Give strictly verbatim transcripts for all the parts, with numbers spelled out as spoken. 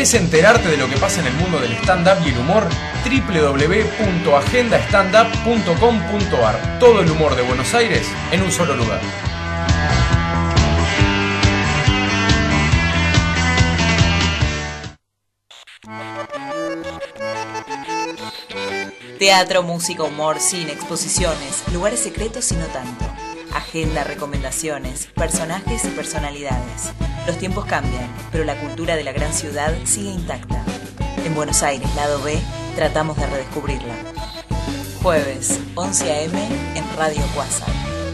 ¿Querés enterarte de lo que pasa en el mundo del stand-up y el humor? doble u doble u doble u punto agenda stand up punto com punto a r. Todo el humor de Buenos Aires en un solo lugar. Teatro, música, humor, cine, exposiciones, lugares secretos y no tanto. Agenda, recomendaciones, personajes y personalidades. Los tiempos cambian, pero la cultura de la gran ciudad sigue intacta. En Buenos Aires, lado B, tratamos de redescubrirla. Jueves, once a eme en Radio Quasar.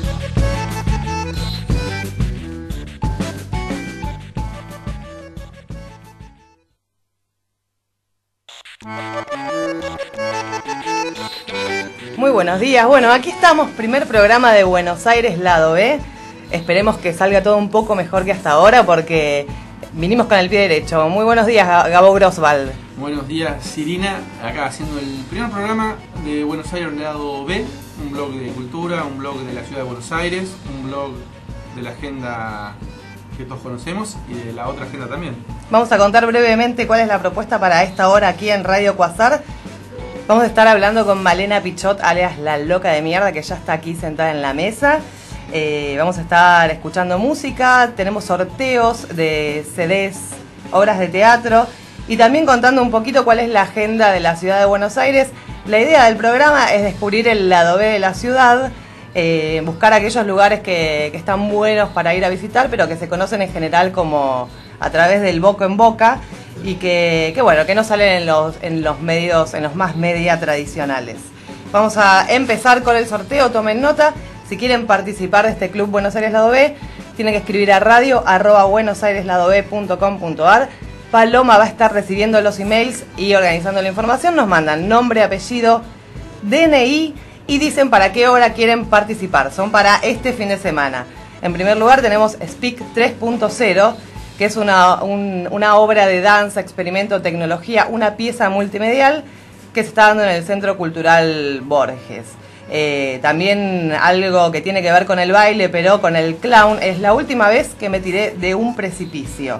Muy buenos días. Bueno, aquí estamos, primer programa de Buenos Aires, lado B. Esperemos que salga todo un poco mejor que hasta ahora porque vinimos con el pie derecho. Muy buenos días, Gabo Groswald. Buenos días, Irina. Acá haciendo el primer programa de Buenos Aires, lado B. Un blog de cultura, un blog de la ciudad de Buenos Aires, un blog de la agenda que todos conocemos y de la otra agenda también. Vamos a contar brevemente cuál es la propuesta para esta hora aquí en Radio Quasar. Vamos a estar hablando con Malena Pichot, alias La Loca de Mierda, que ya está aquí sentada en la mesa. Eh, vamos a estar escuchando música, tenemos sorteos de ce des, obras de teatro y también contando un poquito cuál es la agenda de la ciudad de Buenos Aires. La idea del programa es descubrir el lado B de la ciudad, eh, buscar aquellos lugares que, que están buenos para ir a visitar, pero que se conocen en general como a través del boca en boca. Y que, que bueno, que no salen en los, en los medios, en los más media tradicionales. Vamos a empezar con el sorteo, tomen nota. Si quieren participar de este Club Buenos Aires Lado B, tienen que escribir a radio arroba buenosaireslado.b punto com punto a r. Paloma va a estar recibiendo los emails y organizando la información. Nos mandan nombre, apellido, de ene i y dicen para qué hora quieren participar. Son para este fin de semana. En primer lugar tenemos Speak tres punto cero, que es una, un, una obra de danza, experimento, tecnología, una pieza multimedial que se está dando en el Centro Cultural Borges. Eh, también algo que tiene que ver con el baile, pero con el clown. Es la última vez que me tiré de un precipicio.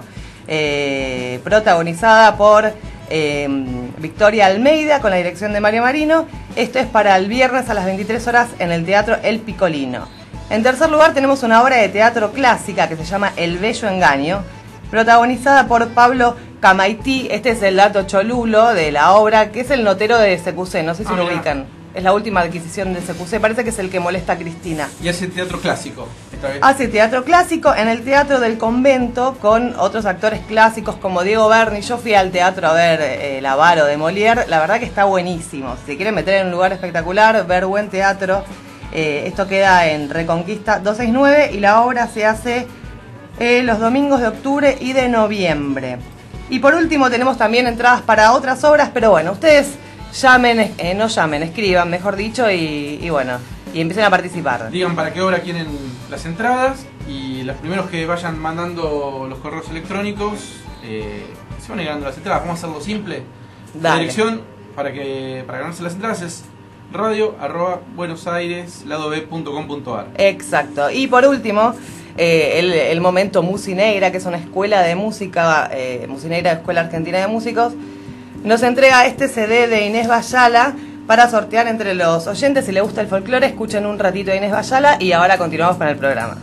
Eh, protagonizada por eh, Victoria Almeida, con la dirección de Mario Marino. Esto es para el viernes a las veintitrés horas en el Teatro El Piccolino. En tercer lugar tenemos una obra de teatro clásica que se llama El Bello Engaño, protagonizada por Pablo Camaití. Este es el dato cholulo de la obra, que es el notero de ese cu ce, no sé si ah, lo ubican. Es la última adquisición de ese cu ce, parece que es el que molesta a Cristina. Y hace teatro clásico esta vez. Hace teatro clásico en el Teatro del Convento con otros actores clásicos como Diego Berni. Yo fui al teatro a ver eh, El Avaro de Molière, la verdad que está buenísimo. Si quieren meter en un lugar espectacular, ver buen teatro, eh, esto queda en Reconquista doscientos sesenta y nueve y la obra se hace Eh, los domingos de octubre y de noviembre. Y por último tenemos también entradas para otras obras, pero bueno, ustedes llamen, eh, no llamen, escriban, mejor dicho, y, y bueno, y empiecen a participar. Digan para qué obra quieren las entradas y los primeros que vayan mandando los correos electrónicos eh, se van llegando las entradas. Vamos a hacerlo simple. Dale. La dirección para que para ganarse las entradas es radio arroba buenosaireslado.b punto com punto a r. Exacto. Y por último, Eh, el, el momento Musinegra, que es una escuela de música, eh, Musinegra, Escuela Argentina de Músicos, nos entrega este ce de de Inés Bayala para sortear entre los oyentes. Si les gusta el folclore, escuchen un ratito de Inés Bayala y ahora continuamos con el programa.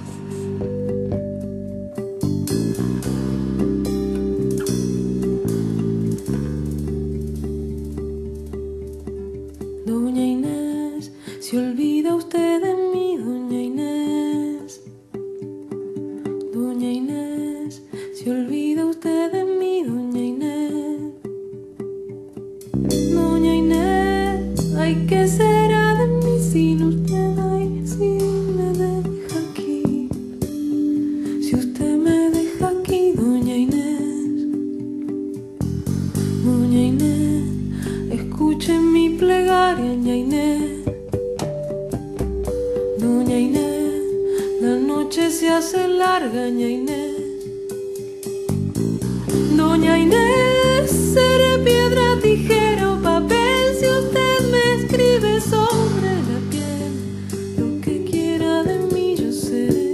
Doña Inés, se olvida usted de mí, doña Inés. Doña Inés, se olvida usted de mí, doña Inés. Doña Inés, ay, ¿qué será de mí sin usted? Ay, si me deja aquí, si usted me deja aquí, doña Inés. Doña Inés, escuche mi plegaria, doña Inés. Doña Inés, la noche se hace larga, doña Inés. Doña Inés, seré piedra, tijera o papel si usted me escribe sobre la piel. Lo que quiera de mí yo seré.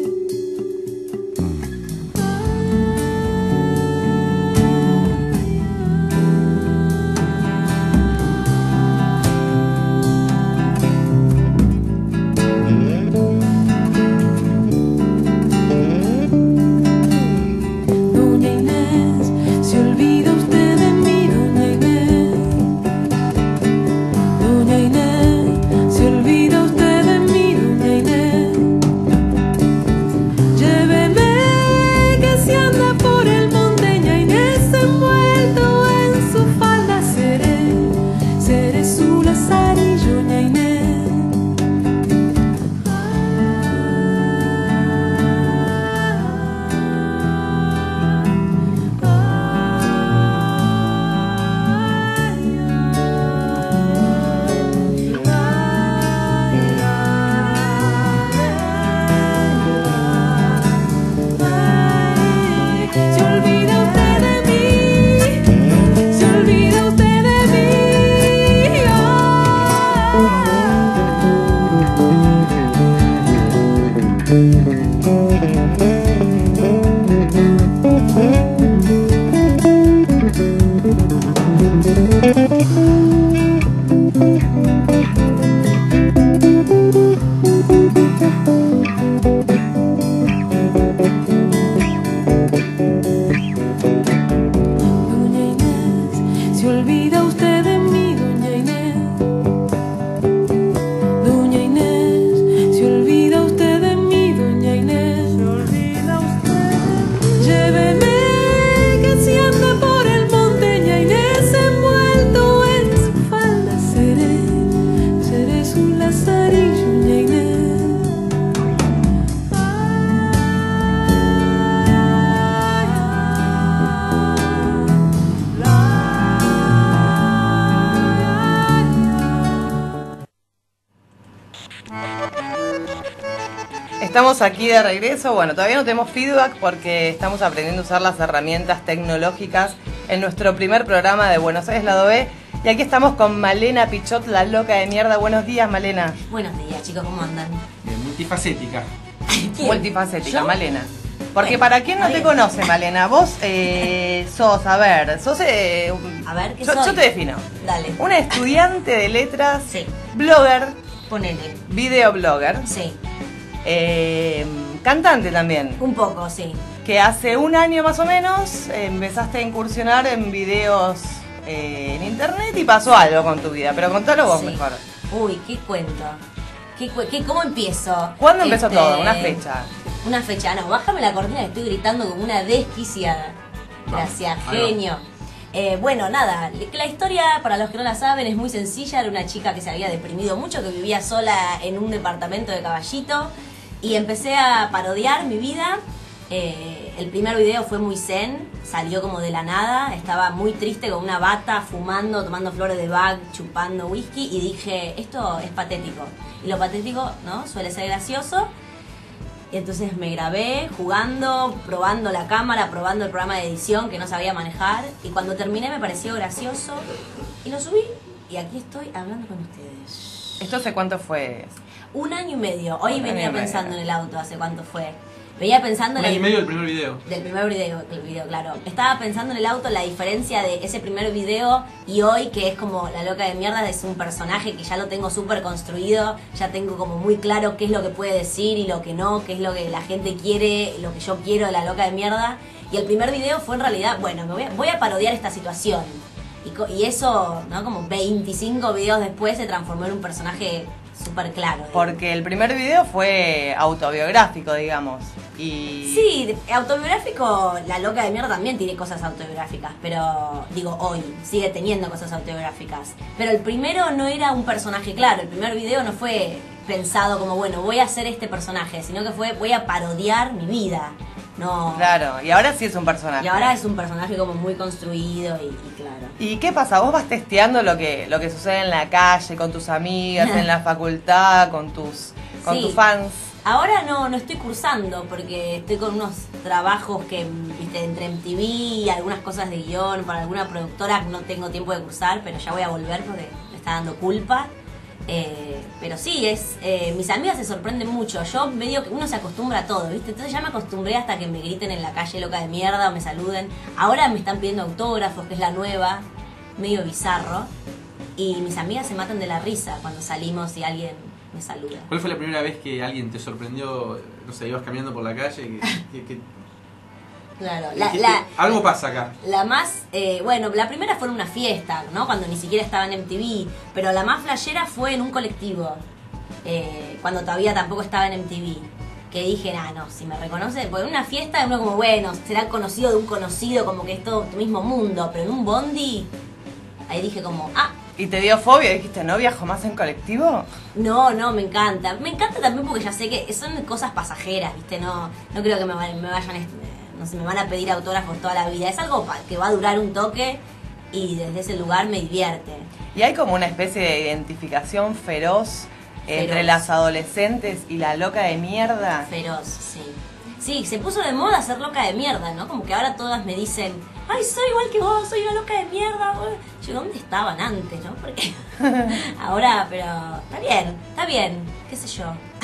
Estamos aquí de regreso. Bueno, todavía no tenemos feedback porque estamos aprendiendo a usar las herramientas tecnológicas en nuestro primer programa de Buenos Aires Lado B. Y aquí estamos con Malena Pichot, la loca de mierda. Buenos días, Malena. Buenos días, chicos, ¿cómo andan? Bien, multifacética. Multifacética, ¿Yo? Malena. Porque Bueno, para quien no está te bien. conoce, Malena, vos eh, sos, a ver, sos... Eh, A ver, ¿qué yo, soy? yo te defino. Dale. Una estudiante de letras, Sí. blogger, Ponele. videoblogger, Sí. eh, cantante también. Un poco, sí. Que hace un año más o menos eh, empezaste a incursionar en videos eh, en internet y pasó algo con tu vida, pero contalo vos Sí. mejor. Uy, ¿qué cuento? ¿Qué, cu- qué- ¿Cómo empiezo? ¿Cuándo empezó Este, todo? Una fecha. Una fecha. No, bájame la cortina que estoy gritando como una desquiciada. Gracias, Ahí va. genio. Eh, bueno, nada, la historia, para los que no la saben, es muy sencilla. Era una chica que se había deprimido mucho, que vivía sola en un departamento de Caballito. Y empecé a parodiar mi vida. Eh, el primer video fue muy zen, salió como de la nada. Estaba muy triste con una bata, fumando, tomando flores de Bach, chupando whisky. Y dije, esto es patético. Y lo patético, ¿no? Suele ser gracioso. Y entonces me grabé jugando, probando la cámara, probando el programa de edición que no sabía manejar. Y cuando terminé me pareció gracioso. Y lo subí. Y aquí estoy hablando con ustedes. ¿Esto hace cuánto fue? Un año y medio. Hoy Un año venía y medio. pensando en el auto, hace cuánto fue. Venía pensando Un en año y el... medio del primer video. Del primer video, el video, claro. Estaba pensando en el auto la diferencia de ese primer video y hoy, que es como la loca de mierda, es un personaje que ya lo tengo súper construido, ya tengo como muy claro qué es lo que puede decir y lo que no, qué es lo que la gente quiere, lo que yo quiero de la loca de mierda. Y el primer video fue en realidad, bueno, me voy a, voy a parodiar esta situación. Y, co- y eso, ¿no? Como veinticinco videos después se transformó en un personaje súper claro. digamos. Porque el primer video fue autobiográfico, digamos. Y Sí, de- autobiográfico, la loca de mierda también tiene cosas autobiográficas, pero digo hoy, sigue teniendo cosas autobiográficas. Pero el primero no era un personaje claro, el primer video no fue pensado como, bueno, voy a hacer este personaje, sino que fue, voy a parodiar mi vida. No. claro, y ahora sí es un personaje. Y ahora es un personaje como muy construido y, y claro. ¿Y qué pasa? ¿Vos vas testeando lo que lo que sucede en la calle, con tus amigas, en la facultad, con tus con Sí. tus fans? Ahora no, no estoy cursando porque estoy con unos trabajos que, viste, entre M T V y algunas cosas de guión para alguna productora, no tengo tiempo de cursar, pero ya voy a volver porque me está dando culpa. Eh, pero sí, es eh, mis amigas se sorprenden mucho. Yo medio que uno se acostumbra a todo, ¿viste? Entonces ya me acostumbré hasta que me griten en la calle loca de mierda o me saluden. Ahora me están pidiendo autógrafos, que es la nueva, medio bizarro. Y mis amigas se matan de la risa cuando salimos y alguien me saluda. ¿Cuál fue la primera vez que alguien te sorprendió? No sé, ibas caminando por la calle. Que, que- que- Claro, la, que- la, algo pasa acá. La más, eh, bueno, la primera fue en una fiesta, ¿no? Cuando ni siquiera estaba en M T V. Pero la más flashera fue en un colectivo. Eh, cuando todavía tampoco estaba en M T V. Que dije, ah, no, si me reconoce. Porque en una fiesta uno como, bueno, será conocido de un conocido, como que es todo tu mismo mundo. Pero en un bondi, ahí dije como, ah, ¿Y te dio fobia? ¿Dijiste, no viajo más en colectivo? no, no, me encanta. Me encanta también porque ya sé que son cosas pasajeras, ¿viste? No, no creo que me, va- me vayan, este, no sé, me van a pedir autógrafos toda la vida. Es algo pa- que va a durar un toque y desde ese lugar me divierte. Y hay como una especie de identificación feroz, entre Feroz. las adolescentes y la loca de mierda. Feroz, sí. Sí, se puso de moda ser loca de mierda, ¿no? Como que ahora todas me dicen, ay, soy igual que vos, soy una loca de mierda. Yo, ¿dónde estaban antes, no? Porque ahora, pero está bien, está bien, qué sé yo.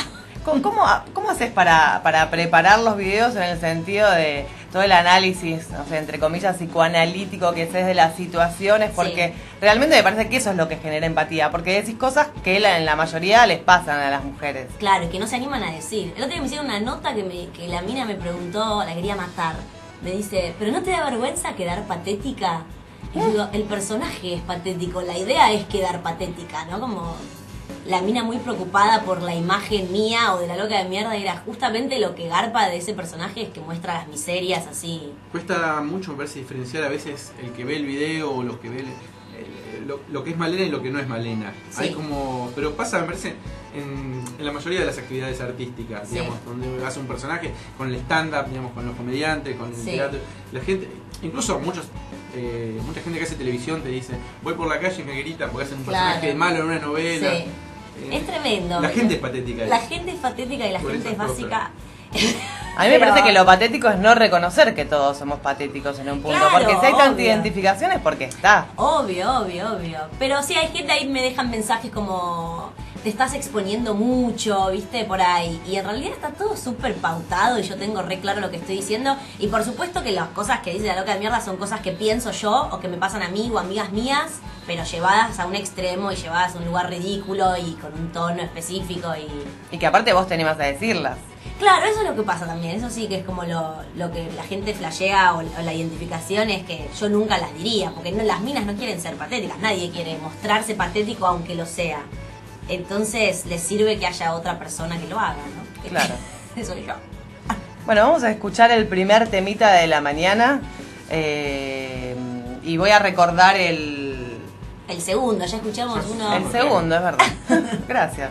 ¿Cómo, cómo, cómo haces para, para preparar los videos en el sentido de todo el análisis, no sé, entre comillas, psicoanalítico que haces de las situaciones? Porque sí, realmente me parece que eso es lo que genera empatía, porque decís cosas que la, en la mayoría les pasan a las mujeres. Claro, que no se animan a decir. El otro día me hicieron una nota que, me, que la mina me preguntó, la quería matar. Me dice, ¿pero no te da vergüenza quedar patética? Y yo digo, el personaje es patético, la idea es quedar patética, ¿no? Como la mina muy preocupada por la imagen mía o de la loca de mierda, y era justamente lo que garpa de ese personaje, es que muestra las miserias así. Cuesta mucho, me parece, diferenciar a veces el que ve el video o los que ve el, el, lo, lo que es Malena y lo que no es Malena. Sí. Hay como, pero pasa, me parece, en, en la mayoría de las actividades artísticas, sí, digamos, donde hace un personaje, con el stand-up, digamos, con los comediantes, con el sí, teatro, la gente, incluso muchos, eh, mucha gente que hace televisión te dice, voy por la calle y me gritan porque hacen un personaje claro, malo en una novela. Sí. Eh, es tremendo. La gente es patética. La gente es patética y la gente es básica. A mí me parece que lo patético es no reconocer que todos somos patéticos en un punto. Claro, porque si hay tantas identificaciones, porque está. Obvio, obvio, obvio. Pero sí, hay gente ahí me dejan mensajes como, te estás exponiendo mucho, viste, por ahí. Y en realidad está todo súper pautado y yo tengo re claro lo que estoy diciendo. Y por supuesto que las cosas que dice la loca de mierda son cosas que pienso yo o que me pasan a mí o amigas mías, pero llevadas a un extremo y llevadas a un lugar ridículo y con un tono específico. Y, y que aparte vos te animás a decirlas. Claro, eso es lo que pasa también, eso sí que es como lo, lo que la gente flashea o, o la identificación es que yo nunca las diría, porque no, las minas no quieren ser patéticas, nadie quiere mostrarse patético aunque lo sea. Entonces les sirve que haya otra persona que lo haga, ¿no? Claro. Eso soy yo. Bueno, vamos a escuchar el primer temita de la mañana eh, y voy a recordar el... El segundo, ya escuchamos uno. El segundo, es verdad. Gracias.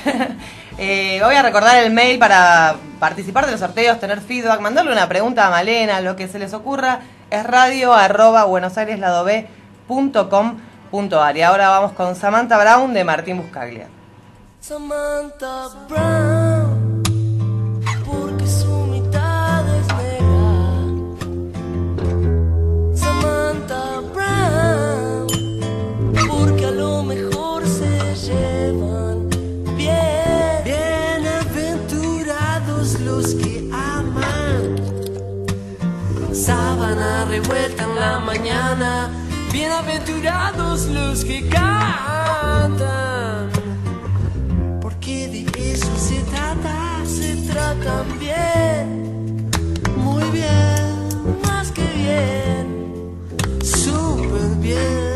Eh, voy a recordar el mail para participar de los sorteos, tener feedback, mandarle una pregunta a Malena, lo que se les ocurra. Es radio arroba buenosaireslado punto com punto ar. Y ahora vamos con Samantha Brown de Martín Buscaglia. Samantha Brown, porque su mitad es negra. Samantha Brown, porque a lo mejor se llevan bien. Bienaventurados los que aman. Sábana revuelta en la mañana. Bienaventurados los que cantan. Porque de eso se trata, se tratan bien. Muy bien, más que bien, súper bien.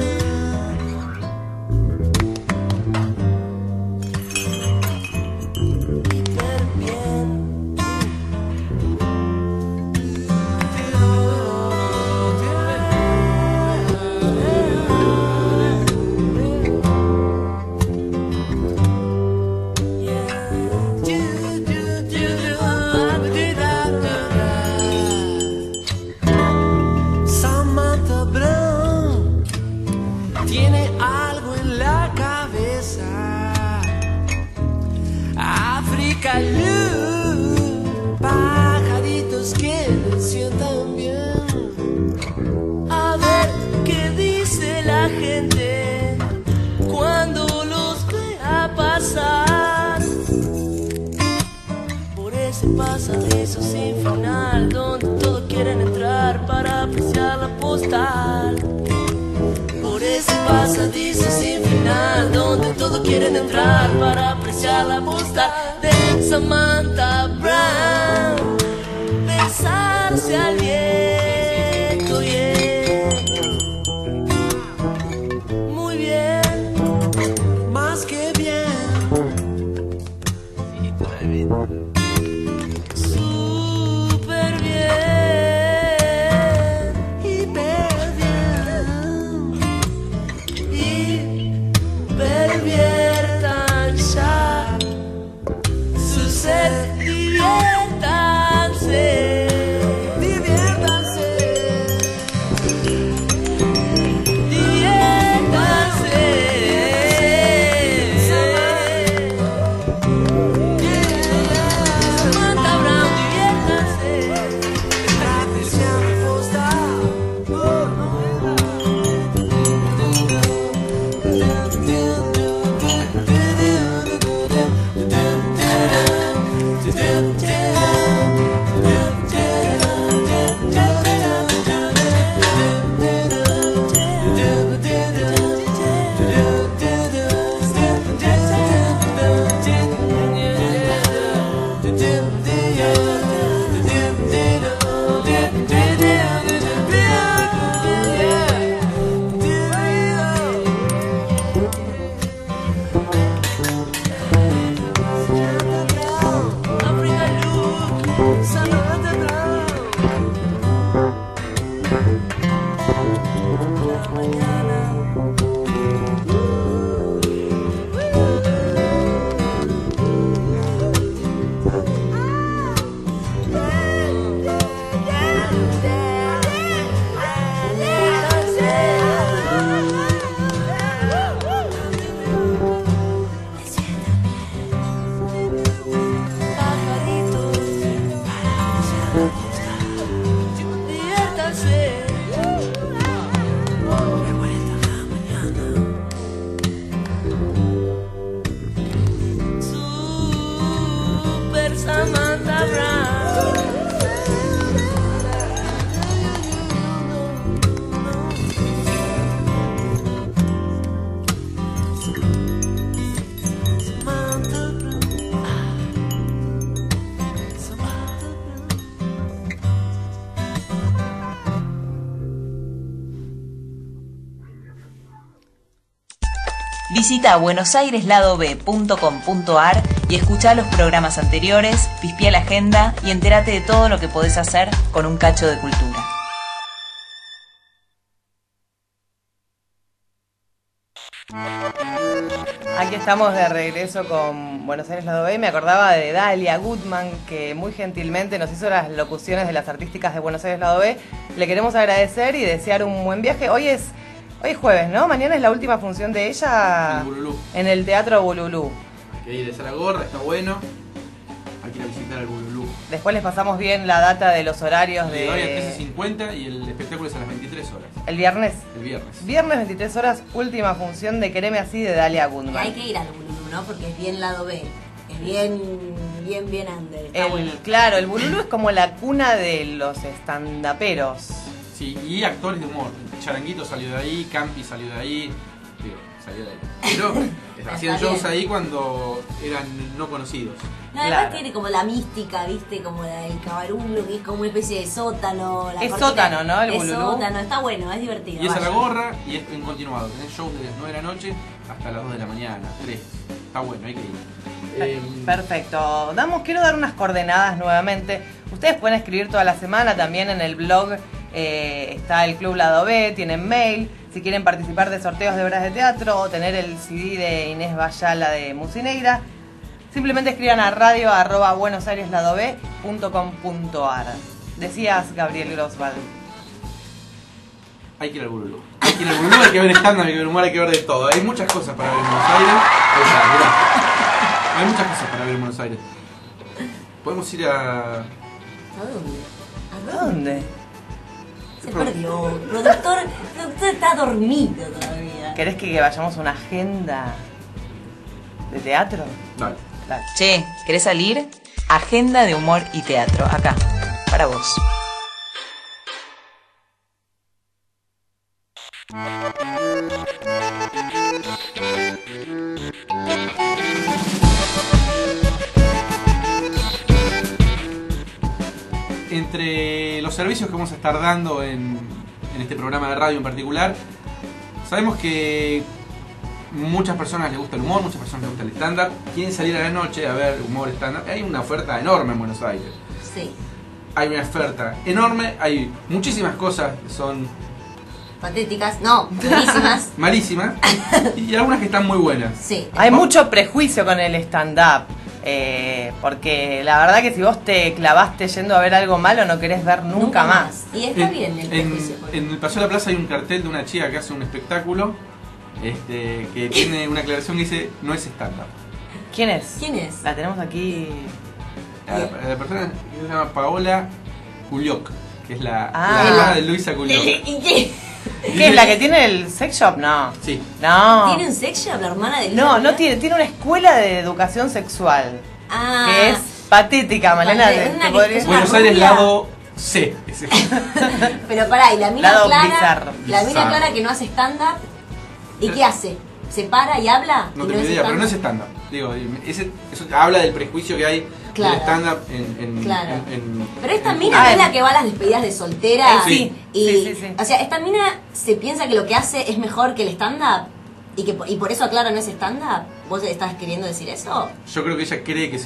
Pajaritos que le sientan bien. A ver qué dice la gente cuando los vea pasar por ese pasadizo sin final donde todos quieren entrar para apreciar la postal. Por ese pasadizo sin final donde todos quieren entrar para apreciar la postal de Samantha Brown. Besarse al viento, yeah. Muy bien, más que bien. Súper bien, hiper bien. Y perviertan ya su ser divino. Visita buenosaireslado-b punto com punto ar y escuchá los programas anteriores, pispia la agenda y entérate de todo lo que podés hacer con un cacho de cultura. Aquí estamos de regreso con Buenos Aires Lado B y me acordaba de Dalia Goodman, que muy gentilmente nos hizo las locuciones de las artísticas de Buenos Aires Lado B. Le queremos agradecer y desear un buen viaje. Hoy es hoy es jueves, ¿no? Mañana es la última función de ella en, Bululú. En el Teatro Bululú. Hay que ir a la gorra, está bueno. Hay que ir a visitar el Bululú. Después les pasamos bien la data de los horarios de... Hoy a trece cincuenta y el espectáculo es a las veintitrés horas. ¿El viernes? El viernes. Viernes veintitrés horas, última función de Quereme Así de Dalia Goodman. Hay que ir al Bululú, ¿no? Porque es bien lado B. Es bien, bien, bien under. Está El, bueno. Claro, el Bululú es como la cuna de los estandaperos. Sí, y actores de humor. Charanguito salió de ahí, Campi salió de ahí. Digo, salió de ahí. Pero hacían Está shows bien. ahí cuando eran no conocidos. No, además Claro. tiene como la mística, ¿viste? Como la del cabarulo, que es como una especie de sótano. La Es cortita- sótano, ¿no? El es Bululú. sótano, está bueno, es divertido. Y es a la vayan. gorra y es en continuado. Tenés shows de las nueve de la noche hasta las dos de la mañana, tres. Está bueno, hay que ir. Eh, Perfecto. Damos, quiero dar unas coordenadas nuevamente. Ustedes pueden escribir toda la semana también en el blog. Eh, está el Club Lado B, tienen mail. Si quieren participar de sorteos de obras de teatro o tener el C D de Inés Bayala de Musineira, simplemente escriban a radio arroba buenosaireslado-b punto com punto ar. Decías, Gabriel Grosval. Hay que ir al Bululú. Hay que ir al Bululú, hay que ver stand-up, hay que ver humor, hay que ver de todo. Hay muchas cosas para ver en Buenos Aires. Ahí está, mirá. Hay muchas cosas para ver en Buenos Aires. Podemos ir a... ¿A dónde? ¿A dónde? Se perdió. El productor, el productor está dormido todavía. ¿Querés que vayamos a una agenda de teatro? Dale. Dale. Che, ¿querés salir? Agenda de humor y teatro, acá, para vos. Entre los servicios que vamos a estar dando en, en este programa de radio en particular, sabemos que muchas personas les gusta el humor, muchas personas les gusta el stand-up, quieren salir a la noche a ver humor, stand-up. Hay una oferta enorme en Buenos Aires. Sí. Hay una oferta enorme, hay muchísimas cosas que son Patéticas, no, buenísimas. malísimas y algunas que están muy buenas. Sí. Hay mucho prejuicio con el stand-up. Eh, porque la verdad que si vos te clavaste yendo a ver algo malo no querés ver nunca, más. Y está En, bien el en, prejuicio. en el Paseo de la Plaza hay un cartel de una chica que hace un espectáculo este, que tiene una aclaración que dice no es stand-up. ¿Quién es? ¿Quién es? La tenemos aquí. La, la persona que se llama Paola Culioc, que es la, Ah. la hermana de Luisa Culioc. ¿Qué es la que tiene el sex shop? No. Sí. No. ¿Tiene un sex shop la hermana de No, Lisa? no tiene. Tiene una escuela de educación sexual. Ah. Que es patética, Malena. Vale, te- una te que podría- es una Buenos Aires rubia. lado C. Ese. Pero pará, y la mina Lado clara. bizarro. La mina Bizarro. clara que no hace stand-up. ¿Y qué hace? ¿Se para y habla? No ¿Y tengo idea, pero no es stand-up? stand-up. Digo, ese, eso habla del prejuicio que hay Claro. del stand-up en, en, Claro. en- en- Pero esta en- mina Ah, no es en- la que va a las despedidas de soltera. Eh, sí, Y, sí, sí, sí. O sea, esta mina se piensa que lo que hace es mejor que el stand-up. Y, que, y por eso, claro, no es stand-up. ¿Vos estás queriendo decir eso? Yo creo que ella cree que sí.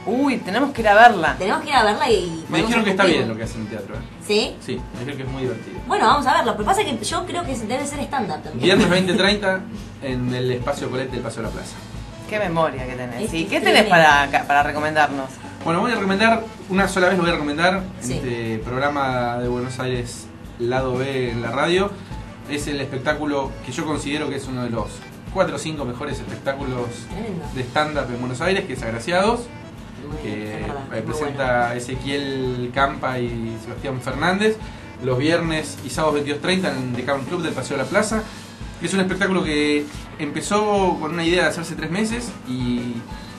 Uy, tenemos que ir a verla. Tenemos que ir a verla y... Me dijeron que está discutir. bien lo que hacen en teatro. ¿eh? ¿Sí? Sí, me dijeron que es muy divertido. Bueno, vamos a verlo. Pero pasa que yo creo que debe ser stand-up también. Viernes veinte treinta en el espacio Colette del Paseo de la Plaza. Qué memoria que tenés. Es ¿Y que qué tenés tiene- para, para recomendarnos? Bueno, voy a recomendar, una sola vez lo voy a recomendar, en Sí. este programa de Buenos Aires Lado B en la radio. Es el espectáculo que yo considero que es uno de los cuatro o cinco mejores espectáculos Tremendo. de stand-up en Buenos Aires, que es Agraciados, Muy que bien, es verdad, eh, muy presenta bueno. Ezequiel Campa y Sebastián Fernández, los viernes y sábados veintidós treinta en el Decathlon Club del Paseo de la Plaza. Es un espectáculo que empezó con una idea de hacerse tres meses y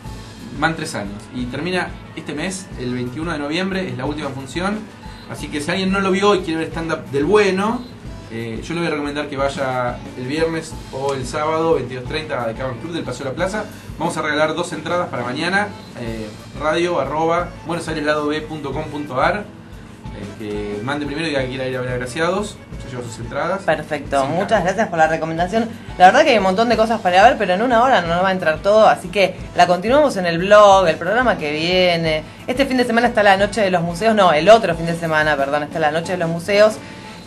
van tres años. Y termina este mes, el veintiuno de noviembre, es la última función. Así que si alguien no lo vio y quiere ver stand-up del bueno, eh, yo le voy a recomendar que vaya el viernes o el sábado, veintidós treinta, a Decathlon Club del Paseo de la Plaza. Vamos a regalar dos entradas para mañana, eh, radio arroba buenosaireslado.b punto com punto ar. El que mande primero y diga que quiera ir a ver Agraciados, yo llevo sus entradas. Perfecto, Sin muchas cargo. gracias por la recomendación. La verdad que hay un montón de cosas para ver, pero en una hora no nos va a entrar todo, así que la continuamos en el blog, el programa que viene. Este fin de semana está la Noche de los Museos, no, el otro fin de semana, perdón, está la Noche de los Museos.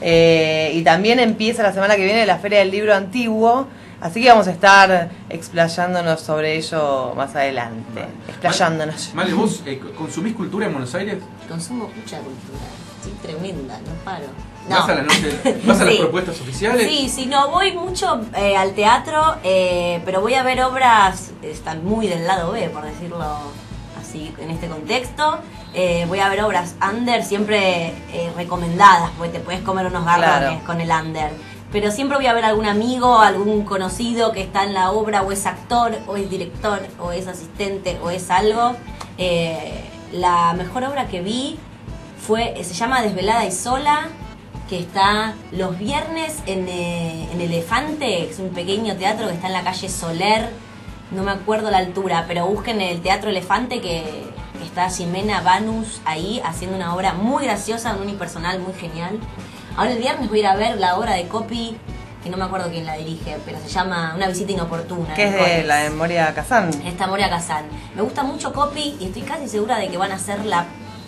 Eh, y también empieza la semana que viene la Feria del Libro Antiguo, así que vamos a estar explayándonos sobre ello más adelante. Explayándonos. Male, ¿vos eh, consumís cultura en Buenos Aires? Consumo mucha cultura. Estoy tremenda, no paro. ¿Vas No. a la noche, vas a las Sí. propuestas oficiales? Sí, sí, no, voy mucho eh, al teatro, eh, pero voy a ver obras, están muy del lado B, por decirlo así, en este contexto. Eh, voy a ver obras under, siempre eh, recomendadas, porque te puedes comer unos garrones Claro. con el under. Pero siempre voy a ver algún amigo, algún conocido que está en la obra, o es actor, o es director, o es asistente, o es algo. Eh, la mejor obra que vi fue, se llama Desvelada y Sola, que está los viernes en, eh, en Elefante, que es un pequeño teatro que está en la calle Soler, no me acuerdo la altura, pero busquen el Teatro Elefante, que está Ximena Banus ahí haciendo una obra muy graciosa, un unipersonal muy genial. Ahora el viernes voy a ir a ver la obra de Copy, que no me acuerdo quién la dirige, pero se llama Una visita inoportuna. Que es de Corres. la de Moria Kazan. Esta Moria Kazan. Me gusta mucho Copy y estoy casi segura de que van a hacer la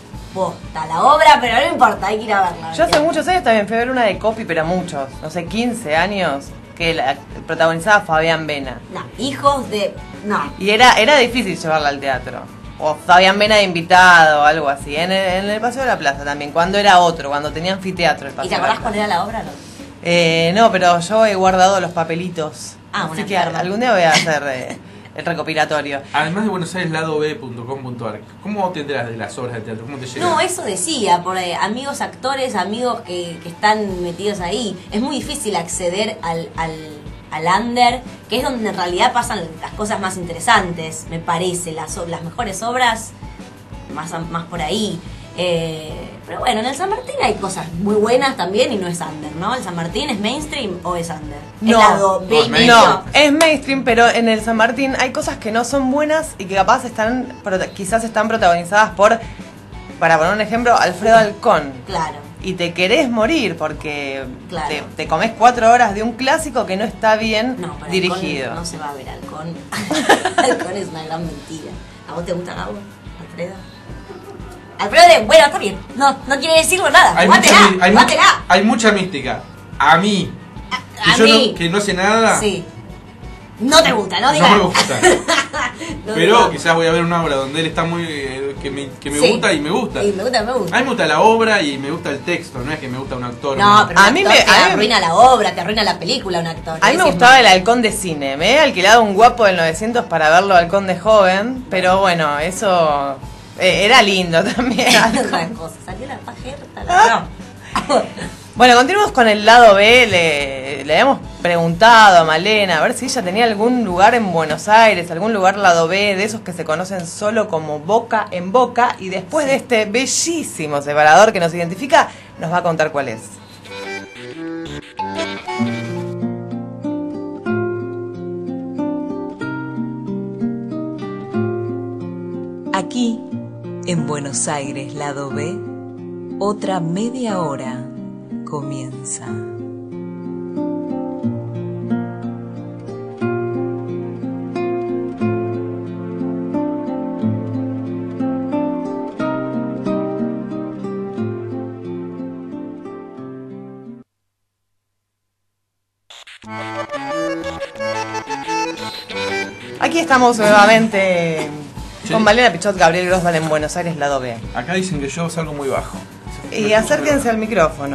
posta, la obra, pero no importa, hay que ir a verla. Yo hace muchos años también fui a ver una de Copy, pero muchos, no sé, quince años, que la protagonizaba Fabián Vena. No, hijos de... No. Y era, era difícil llevarla al teatro. O Fabián Vena de invitado o algo así. En el, en el Paseo de la Plaza también, cuando era otro, cuando tenía anfiteatro el ¿Y Paseo te de la acordás cuál Plaza. era la obra? No. Eh, no, pero yo he guardado los papelitos. Ah, así una que mierda. algún día voy a hacer eh, el recopilatorio. Además de Buenos Aires Lado B punto com punto ar, ¿cómo te enteras de las obras de teatro? ¿Cómo te llegan? No, eso decía, por eh, amigos actores, amigos que, que están metidos ahí. Es muy difícil acceder al, al, al under, que es donde en realidad pasan las cosas más interesantes, me parece. Las, ob- las mejores obras, más, a- más por ahí. Eh, pero bueno, en el San Martín hay cosas muy buenas también y no es under, ¿no? ¿El San Martín es mainstream o es under? No, ¿Es lado B no, es y mainstream. medio? No, es mainstream, pero en el San Martín hay cosas que no son buenas y que capaz están, prota- quizás están protagonizadas por, para poner un ejemplo, Alfredo Alcón. Claro. Y te querés morir porque Claro. te, te comes cuatro horas de un clásico que no está bien No, para dirigido. Halcón no se va a ver Halcón. Halcón es una gran mentira. ¿A vos te gusta Gabo, Alfredo? Alfredo de, bueno, está bien. No, no quiere decirlo nada. Hay mucha, Jugátela, mi- hay, mucha, jugátela. hay mucha mística. A mí, que A yo mí. No, que no sé nada, Sí. No te gusta, no no digas. me gusta. No Pero digas. quizás voy a ver una obra donde él está muy... eh, que me, que me Sí. gusta y me gusta. Sí, me gusta, me gusta. A mí me gusta la obra y me gusta el texto, no es que me gusta un actor. No, pero A un mí actor me- te a mí me- arruina la obra, te arruina la película un actor. A mí me Decís, gustaba no. el Halcón de cine. Me he alquilado un guapo del novecientos para verlo Halcón de joven, pero bueno, eso eh, era lindo también. Otra cosa, salió la pajerta, la no. Bueno, continuamos con el lado B. Le, le habíamos preguntado a Malena a ver si ella tenía algún lugar en Buenos Aires, algún lugar lado B, de esos que se conocen solo como boca en boca. Y después de este bellísimo separador que nos identifica, nos va a contar cuál es. Aquí, en Buenos Aires, lado B, otra media hora comienza. Aquí estamos nuevamente Sí. con Malena Pichot, Gabriel Grossman en Buenos Aires, lado B. Acá dicen que yo salgo muy bajo. Y acérquense al micrófono.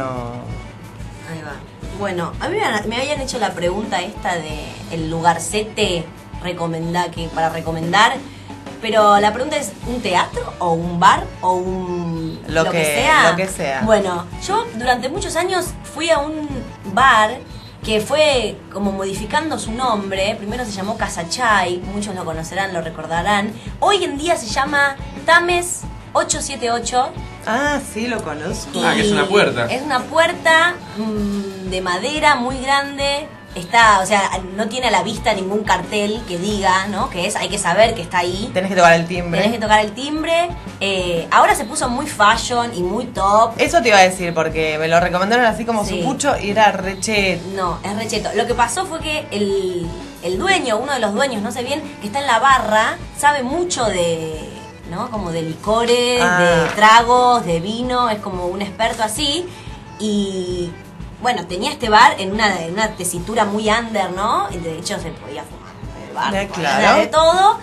Ahí va. Bueno, a mí me, me habían hecho la pregunta esta de el lugarcete recomendar, que para recomendar, pero la pregunta es, ¿un teatro o un bar o un Lo lo, que- que, sea? lo que sea. Bueno, yo durante muchos años fui a un bar que fue como modificando su nombre. Primero se llamó Casa Chai, muchos lo conocerán, lo recordarán. Hoy en día se llama Tames ochocientos setenta y ocho. Ah, sí, lo conozco. Ah, que es una puerta. Es una puerta mmm, de madera muy grande. Está, o sea, no tiene a la vista ningún cartel que diga, ¿no? Que es, hay que saber que está ahí. Tenés que tocar el timbre. Tenés que tocar el timbre. Eh, ahora se puso muy fashion y muy top. Eso te iba a decir, porque me lo recomendaron así como Sí. su pucho y era reche. No, es recheto. Lo que pasó fue que el, el dueño, uno de los dueños, no sé bien, que está en la barra, sabe mucho de, ¿no? Como de licores, Ah. de tragos, de vino, es como un experto así. Y bueno, tenía este bar en una, en una tesitura muy under, ¿no? Y de hecho se podía fumar en el bar, Eh, podía claro. hacer de todo.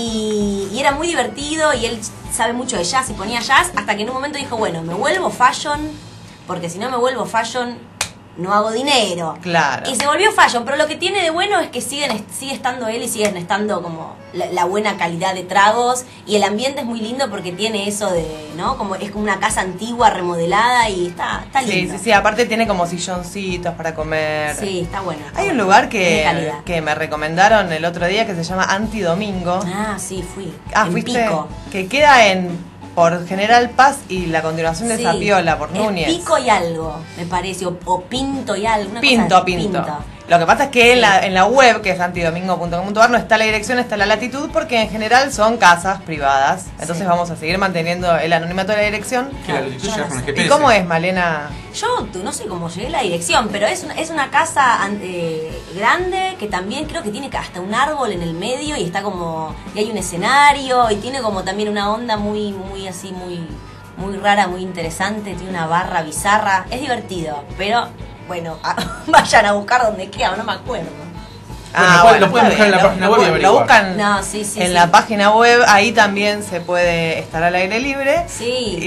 Y, y era muy divertido y él sabe mucho de jazz y ponía jazz, hasta que en un momento dijo, bueno, me vuelvo fashion, porque si no me vuelvo fashion no hago dinero. Claro. Y se volvió fashion, pero lo que tiene de bueno es que siguen, sigue estando él y siguen estando como la, la buena calidad de tragos, y el ambiente es muy lindo porque tiene eso de, ¿no? Como es como una casa antigua remodelada y está, está Sí, lindo. sí, sí. Aparte tiene como silloncitos para comer. Sí, está bueno. está Hay un bueno. lugar Tiene que, calidad. que me recomendaron el otro día que se llama Antidomingo. Ah, sí, fui. Ah, en fuiste. Pico. Que queda en por General Paz y la continuación de Sí, Zapiola por es Núñez. Pico y algo, me parece, o, o Pinto y algo. una Pinto, cosa así, pinto. Lo que pasa es que en, la, en la web, que es antidomingo punto com punto a r, no está la dirección, está la latitud, porque en general son casas privadas. Entonces Sí. vamos a seguir manteniendo el anonimato de la dirección. Que la Claro, latitud yo llega no con el sé. G P S. ¿Y cómo es, Malena? Yo tú, no sé cómo llegué a la dirección, pero es una, es una casa an- eh, grande que también creo que tiene hasta un árbol en el medio y está como, y hay un escenario y tiene como también una onda muy, muy así, muy, muy rara, muy interesante, tiene una barra bizarra, es divertido, pero bueno, a- vayan a buscar donde queda, no me acuerdo. Bueno, lo pueden- lo pueden está buscar en la bien, página lo- web y lo- averiguar. Lo buscan No, sí, sí, en sí. la página web, ahí también se puede estar al aire libre. Sí.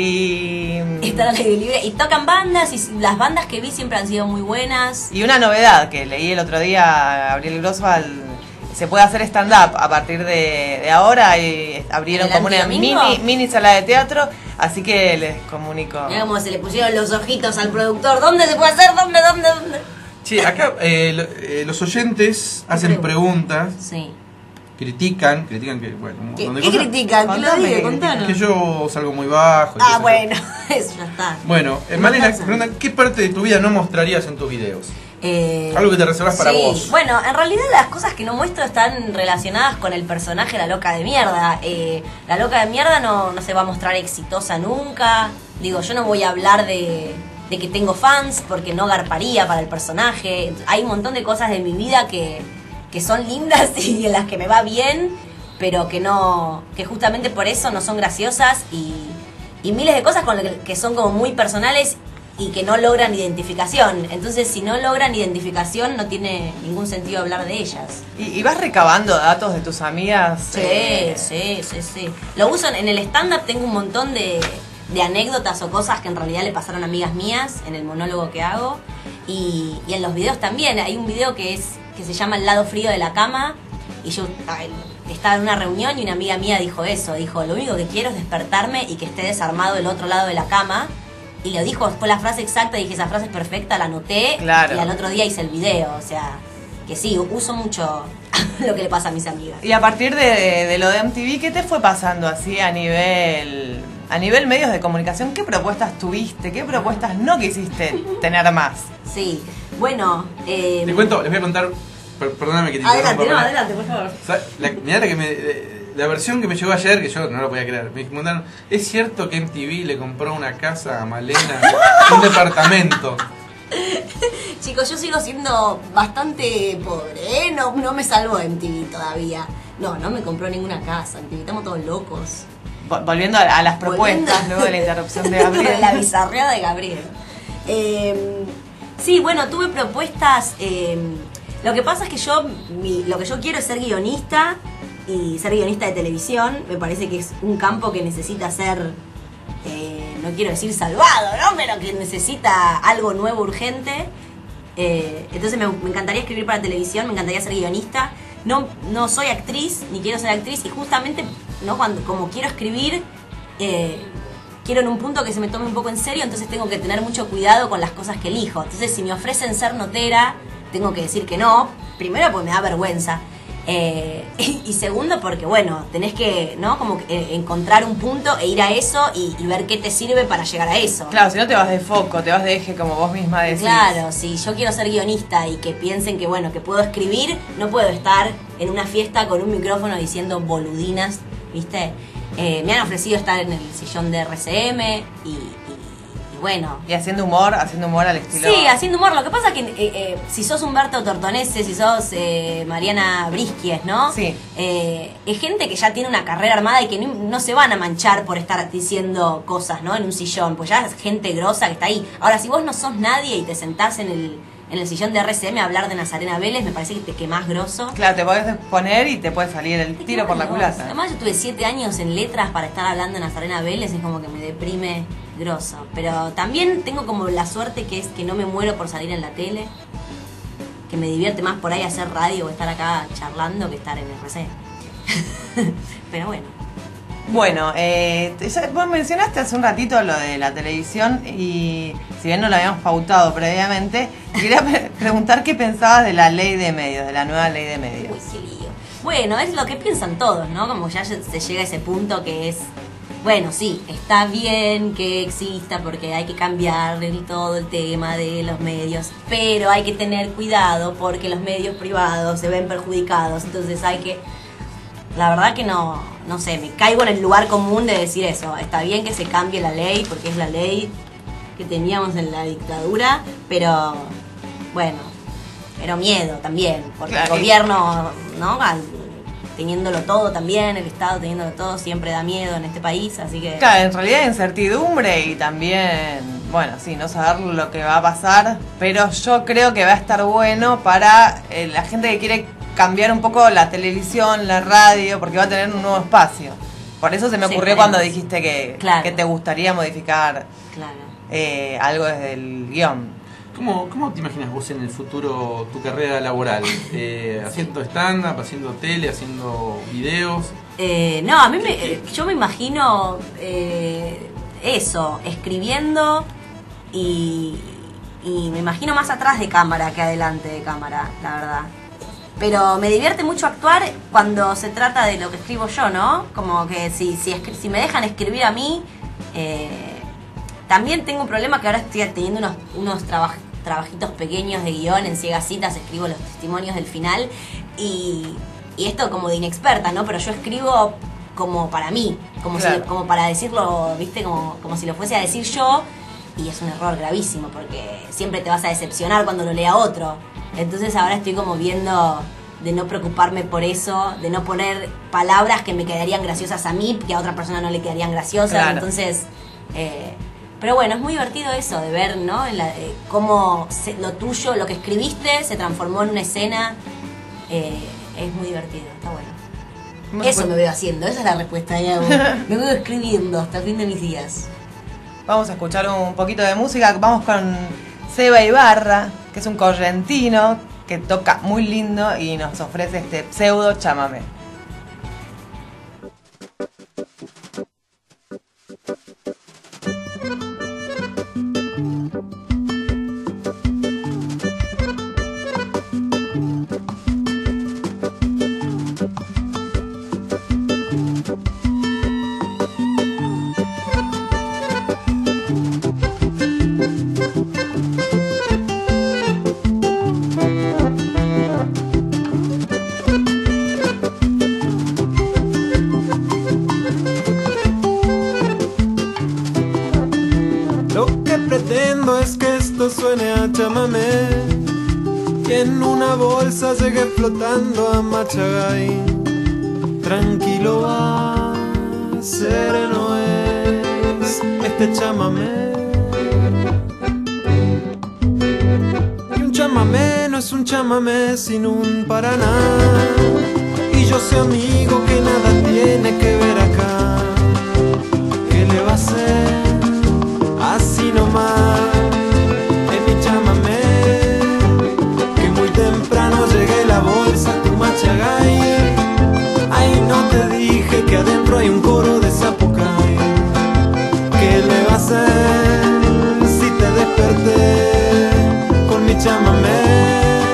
Y, Están al aire libre y tocan bandas, y las bandas que vi siempre han sido muy buenas. y una novedad que leí el otro día, Gabriel Grossman, se puede hacer stand-up a partir de, de ahora. Y abrieron ¿El como una Antidomingo? mini, mini sala de teatro, así que les comunico. Mira cómo se le pusieron los ojitos al productor. ¿Dónde se puede hacer? ¿Dónde? ¿Dónde? ¿Dónde? Che, acá eh, lo- eh, los oyentes hacen preguntas, Sí. critican, critican que, bueno, un ¿Qué, montón de qué cosas. critican? ¿Qué lo Contame diga? qué Contanos. Que yo salgo muy bajo. y qué Ah, sé bueno, yo. eso ya está. Bueno, eh, No Malena, pasa. preguntan, ¿qué parte de tu vida no mostrarías en tus videos? Eh, Algo que te reservas para sí. vos. Bueno, en realidad las cosas que no muestro están relacionadas con el personaje La Loca de Mierda. Eh, la Loca de Mierda no, no se va a mostrar exitosa nunca. Digo, yo no voy a hablar de, de que tengo fans porque no garparía para el personaje. Hay un montón de cosas de mi vida que, que son lindas y en las que me va bien, pero que no, que justamente por eso no son graciosas, y, y miles de cosas con lo que, que son como muy personales y que no logran identificación. Entonces, si no logran identificación, no tiene ningún sentido hablar de ellas. ¿Y, y vas recabando datos de tus amigas? Sí, eh, sí, sí, sí. Lo uso en, en el stand-up, tengo un montón de, de anécdotas o cosas que en realidad le pasaron a amigas mías en el monólogo que hago. Y, y en los videos también. Hay un video que es que se llama El lado frío de la cama. Y yo ay, estaba en una reunión y una amiga mía dijo eso. Dijo, lo único que quiero es despertarme y que esté desarmado el otro lado de la cama. Y lo dijo, fue la frase exacta, dije, esa frase es perfecta, la anoté. Claro. Y al otro día hice el video. O sea, que sí, uso mucho lo que le pasa a mis amigas. Y a partir de, de lo de M T V, ¿qué te fue pasando así a nivel a nivel medios de comunicación? ¿Qué propuestas tuviste? ¿Qué propuestas no quisiste tener más? Sí, bueno... Eh, Te cuento, les voy a contar, per- perdóname que te Adelante, interrumpa, no, pero- adelante, por favor. O sea, la, mirá la que me, eh, la versión que me llegó ayer, que yo no lo podía creer, me mandaron, ¿es cierto que M T V le compró una casa a Malena? Un departamento. Chicos, yo sigo siendo bastante pobre, ¿eh? No, no me salvo de M T V todavía. No, no me compró ninguna casa, M T V, estamos todos locos. Vo- Volviendo a, a las propuestas, Volviendo- luego de la interrupción de de Gabriel. la bizarreada de Gabriel. Eh, sí, bueno, tuve propuestas. eh, lo que pasa es que yo, mi- lo que yo quiero es ser guionista y ser guionista de televisión me parece que es un campo que necesita ser, eh, no quiero decir salvado, ¿no? Pero que necesita algo nuevo, urgente. Eh, entonces me, me encantaría escribir para televisión, me encantaría ser guionista. No, no soy actriz, ni quiero ser actriz, y justamente, ¿no? Cuando, como quiero escribir, eh, quiero en un punto que se me tome un poco en serio, entonces tengo que tener mucho cuidado con las cosas que elijo. Entonces, si me ofrecen ser notera, tengo que decir que no. Primero, porque me da vergüenza. Eh, y, y segundo, porque, bueno, tenés que, ¿no? Como que, eh, encontrar un punto e ir a eso y, y ver qué te sirve para llegar a eso. Claro, si no te vas de foco, te vas de eje, como vos misma decís. Claro, si yo quiero ser guionista y que piensen que, bueno, que puedo escribir, no puedo estar en una fiesta con un micrófono diciendo boludinas, ¿viste? Eh, me han ofrecido estar en el sillón de R C M y, y, y bueno. Y haciendo humor, haciendo humor al estilo. Sí, haciendo humor. Lo que pasa es que eh, eh, si sos Humberto Tortonese, si sos eh, Mariana Brisquies, ¿no? Sí. Eh, es gente que ya tiene una carrera armada y que no, no se van a manchar por estar diciendo cosas, ¿no? En un sillón, pues ya es gente grosa que está ahí. Ahora, si vos no sos nadie y te sentás en el... en el sillón de R C M a hablar de Nazarena Vélez, me parece que te quemás grosso. Claro, te podés poner y te puede salir el tiro por la culata. Además, yo tuve siete años en letras para estar hablando de Nazarena Vélez, es como que me deprime grosso. Pero también tengo como la suerte que es que no me muero por salir en la tele, que me divierte más por ahí hacer radio o estar acá charlando que estar en R C. Pero bueno. Bueno, eh, ya vos mencionaste hace un ratito lo de la televisión y si bien no lo habíamos pautado previamente, quería pre- preguntar qué pensabas de la ley de medios, de la nueva ley de medios. Uy, qué lío. Bueno, es lo que piensan todos, ¿no? Como ya se llega a ese punto que es, bueno, sí, está bien que exista porque hay que cambiar el, todo el tema de los medios, pero hay que tener cuidado porque los medios privados se ven perjudicados, entonces hay que... La verdad que no, no sé, me caigo en el lugar común de decir eso. Está bien que se cambie la ley, porque es la ley que teníamos en la dictadura, pero bueno, pero miedo también, porque claro, el gobierno, ¿no? Al, teniéndolo todo también, el Estado teniéndolo todo, siempre da miedo en este país, así que... Claro, en realidad incertidumbre y también, bueno, sí, no saber lo que va a pasar, pero yo creo que va a estar bueno para eh, la gente que quiere cambiar un poco la televisión, la radio, porque va a tener un nuevo espacio. Por eso se me Sí, ocurrió esperemos. cuando dijiste que, Claro. que te gustaría modificar Claro. eh, algo desde el guión. ¿Cómo, ¿Cómo te imaginas vos en el futuro tu carrera laboral? Eh, ¿Haciendo stand-up, haciendo tele, haciendo videos? Eh, no, a mí me, eh, yo me imagino eh, eso, escribiendo y, y me imagino más atrás de cámara que adelante de cámara, la verdad. Pero me divierte mucho actuar cuando se trata de lo que escribo yo, ¿no? Como que si, si, escri- si me dejan escribir a mí, eh, también tengo un problema que ahora estoy teniendo unos, unos trabaj- trabajitos pequeños de guión, en Ciegas Citas escribo los testimonios del final y, y esto como de inexperta, ¿no? Pero yo escribo como para mí, como, Claro. si, como para decirlo, ¿viste? Como, como si lo fuese a decir yo, y es un error gravísimo porque siempre te vas a decepcionar cuando lo lea otro. Entonces ahora estoy como viendo de no preocuparme por eso, de no poner palabras que me quedarían graciosas a mí, que a otra persona no le quedarían graciosas. Claro. Entonces, eh, pero bueno, es muy divertido eso, de ver, ¿no? En la, eh, cómo se- lo tuyo, lo que escribiste, se transformó en una escena. Eh, es muy divertido, está bueno. Vamos Eso a- me veo haciendo, esa es la respuesta. Ya, me veo escribiendo hasta el fin de mis días. Vamos a escuchar un poquito de música. Vamos con Seba Ibarra, que es un correntino que toca muy lindo y nos ofrece este pseudo chamamé. Lo que pretendo es que esto suene a chamamé y en una bolsa llegue flotando a Machagay. Tranquilo va, sereno es este chamamé. Y un chamamé no es un chamamé sin un paraná. Y yo soy amigo que nada tiene que ver acá. ¿Qué le va a hacer? Así nomás. En mi chamamé, que muy temprano llegue la bolsa, tu machagay. Ay, no te dije que adentro hay un coro de Zapucay. ¿Qué le va a hacer si te desperté con mi chamamé?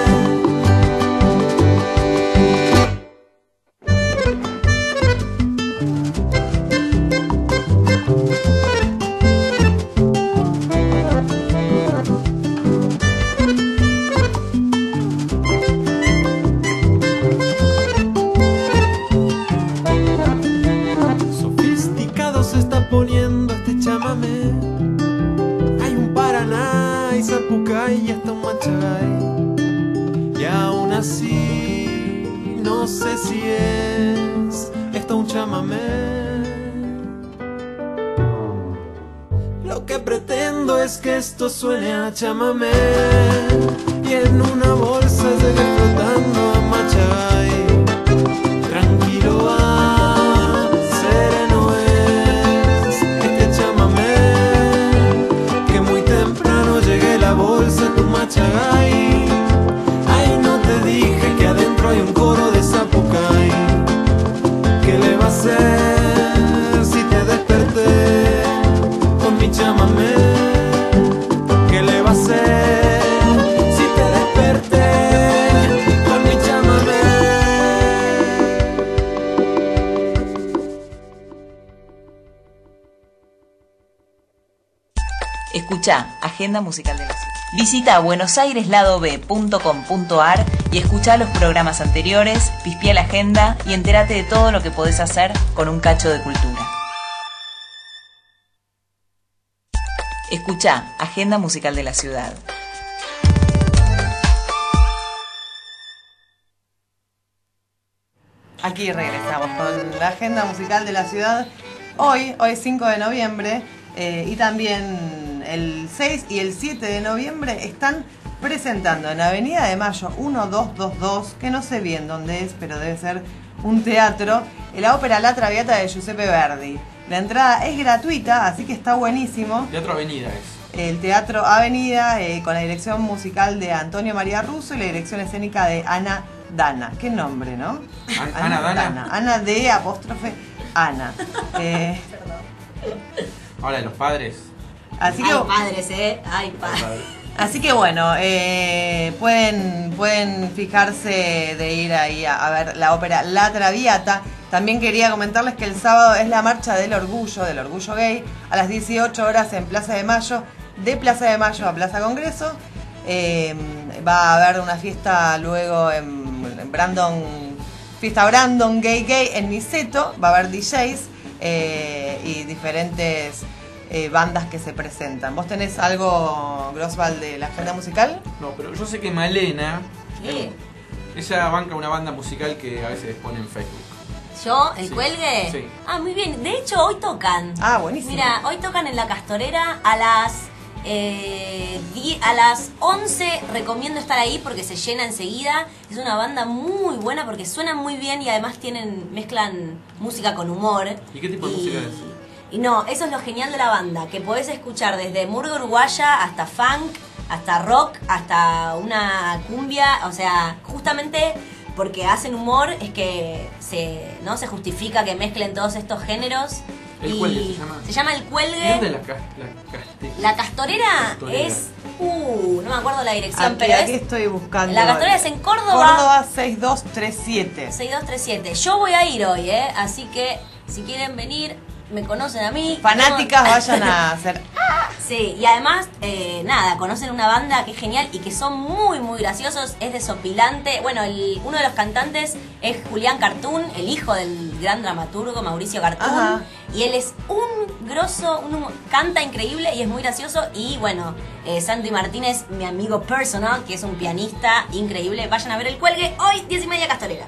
Y hasta un machagay. Y aún así no sé si es esto un chamamé. Lo que pretendo es que esto suene a chamamé y en una bolsa llegue flotando a machagay. Tranquilo va, sereno es este chamamé, que muy temprano llegue la bolsa tu machagay. Ay, no te dije que adentro hay un coro de Zapucay. ¿Qué le va a hacer si te desperté con mi chamamé? ¿Qué le va a hacer si te desperté con mi chamamé? Escucha Agenda Musical de la Ciudad. Visita buenosaireslado-b punto com punto ar y escucha los programas anteriores, pispia la agenda y entérate de todo lo que podés hacer con un cacho de cultura. Escucha Agenda Musical de la Ciudad. Aquí regresamos con la Agenda Musical de la Ciudad. Hoy, hoy es cinco de noviembre, eh, y también el seis y el siete de noviembre están presentando en Avenida de Mayo uno dos dos dos, que no sé bien dónde es, pero debe ser un teatro, la ópera La Traviata de Giuseppe Verdi. La entrada es gratuita, así que está buenísimo. Teatro Avenida es. El Teatro Avenida, eh, con la dirección musical de Antonio María Russo y la dirección escénica de Ana Dana. Qué nombre, ¿no? An Ana, Ana Dana. Dana. Ana de apóstrofe Ana. Eh, Ahora, los padres. así Ay, que, padres, ¿eh? Ay, padres. así que bueno, eh, pueden, pueden fijarse de ir ahí a, a ver la ópera La Traviata. También quería comentarles que el sábado es la marcha del orgullo, del orgullo gay, a las dieciocho horas en Plaza de Mayo, de Plaza de Mayo a Plaza Congreso. Eh, va a haber una fiesta luego en, en Brandon, fiesta Brandon Gay Gay en Niceto, va a haber D Js eh, y diferentes eh, bandas que se presentan. ¿Vos tenés algo, Grosval, de la agenda musical? No, pero yo sé que Malena, ¿Qué? eh, ella banca una banda musical que a veces pone en Facebook. ¿Yo? ¿El Sí, cuelgue? sí. Ah, muy bien. De hecho, hoy tocan. Ah, buenísimo. Mira, hoy tocan en La Castorera a las... Eh, die- a las once. Recomiendo estar ahí porque se llena enseguida. Es una banda muy buena porque suenan muy bien y además tienen mezclan música con humor. ¿Y qué tipo de música es? Y no, eso es lo genial de la banda, que podés escuchar desde murga uruguaya hasta funk, hasta rock, hasta una cumbia. O sea, justamente porque hacen humor es que se, ¿no? se justifica que mezclen todos estos géneros. El y Cuelgue se llama. Se llama El Cuelgue. ¿Y dónde es la, ca la caste- La Castorera, Castorera. es... Uh, no me acuerdo la dirección, Aquí, pero aquí es estoy buscando. La Castorera es en Córdoba. Córdoba seis dos tres siete. seis dos tres siete. Yo voy a ir hoy, ¿eh? Así que si quieren venir, me conocen a mí. Fanáticas, Tengo- vayan a hacer. Sí, y además, eh, nada, conocen una banda que es genial y que son muy, muy graciosos. Es desopilante. Bueno, el, uno de los cantantes es Julián Cartoon, el hijo del gran dramaturgo Mauricio Cartoon. Ajá. Y él es un grosso, un, canta increíble y es muy gracioso. Y bueno, eh, Santi Martínez, mi amigo personal, que es un pianista increíble. Vayan a ver El Cuelgue hoy, diez y media, Castorera.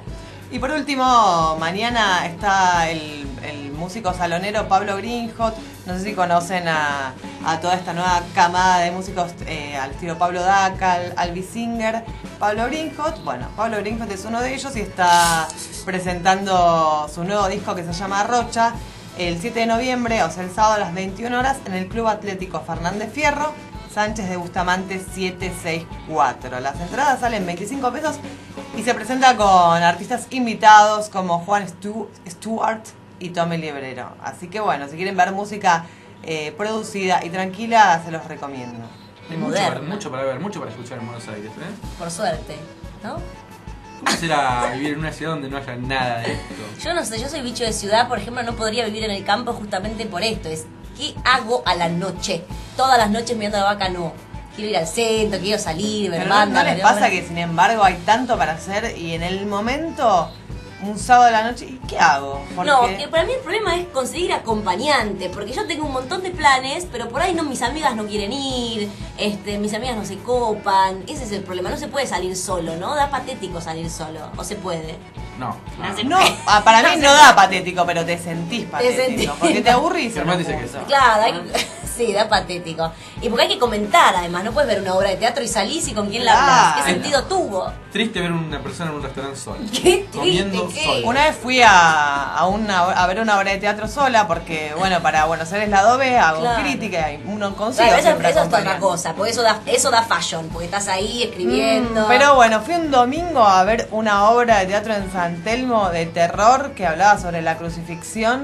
Y por último, mañana está el, el músico salonero Pablo Greenhot. No sé si conocen a, a toda esta nueva camada de músicos eh, al estilo Pablo Dacal, Albi Singer, Pablo Greenhot. Bueno, Pablo Greenhot es uno de ellos y está presentando su nuevo disco que se llama Rocha el siete de noviembre, o sea el sábado a las veintiuna horas, en el Club Atlético Fernández Fierro, Sánchez de Bustamante setecientos sesenta y cuatro. Las entradas salen veinticinco pesos y se presenta con artistas invitados como Juan Stu- Stewart y Tommy Librero. Así que bueno, si quieren ver música eh, producida y tranquila, se los recomiendo. Hay mucho para, Moderna. mucho para ver, mucho para escuchar en Buenos Aires, ¿eh? Por suerte, ¿no? ¿Cómo será vivir en una ciudad donde no haya nada de esto? Yo no sé, yo soy bicho de ciudad, por ejemplo, no podría vivir en el campo justamente por esto. Es, ¿qué hago a la noche? Todas las noches mirando la vaca, no. Quiero ir al centro, quiero salir, ver Pero no, bandas. ¿no les ver- pasa que sin embargo hay tanto para hacer y en el momento, un sábado de la noche, ¿y qué hago? Porque- No, que para mí el problema es conseguir acompañante, porque yo tengo un montón de planes, pero por ahí no, mis amigas no quieren ir, este, mis amigas no se copan, ese es el problema, no se puede salir solo, ¿no? Da patético salir solo, o se puede. No, no. No, ah, para mí no da patético, pero te sentís patético. sentís. Porque te aburrís. Germán en un dice que punto. sí. Claro, hay que- sí, da patético. Y porque hay que comentar, además, no puedes ver una obra de teatro y salís y con quién la hablas. Claro. ¿Qué sentido tuvo? Triste ver una persona en un restaurante sola. Qué triste, Comiendo qué- sola. Una vez fui a, a, una, a ver una obra de teatro sola porque, bueno, para Buenos Aires la doble hago Claro. crítica y uno consigue. Claro, eso, siempre eso es otra acompañar. cosa, porque eso da, eso da fashion, porque estás ahí escribiendo. Mm, Pero bueno, fui un domingo a ver una obra de teatro en San Telmo de terror que hablaba sobre la crucifixión.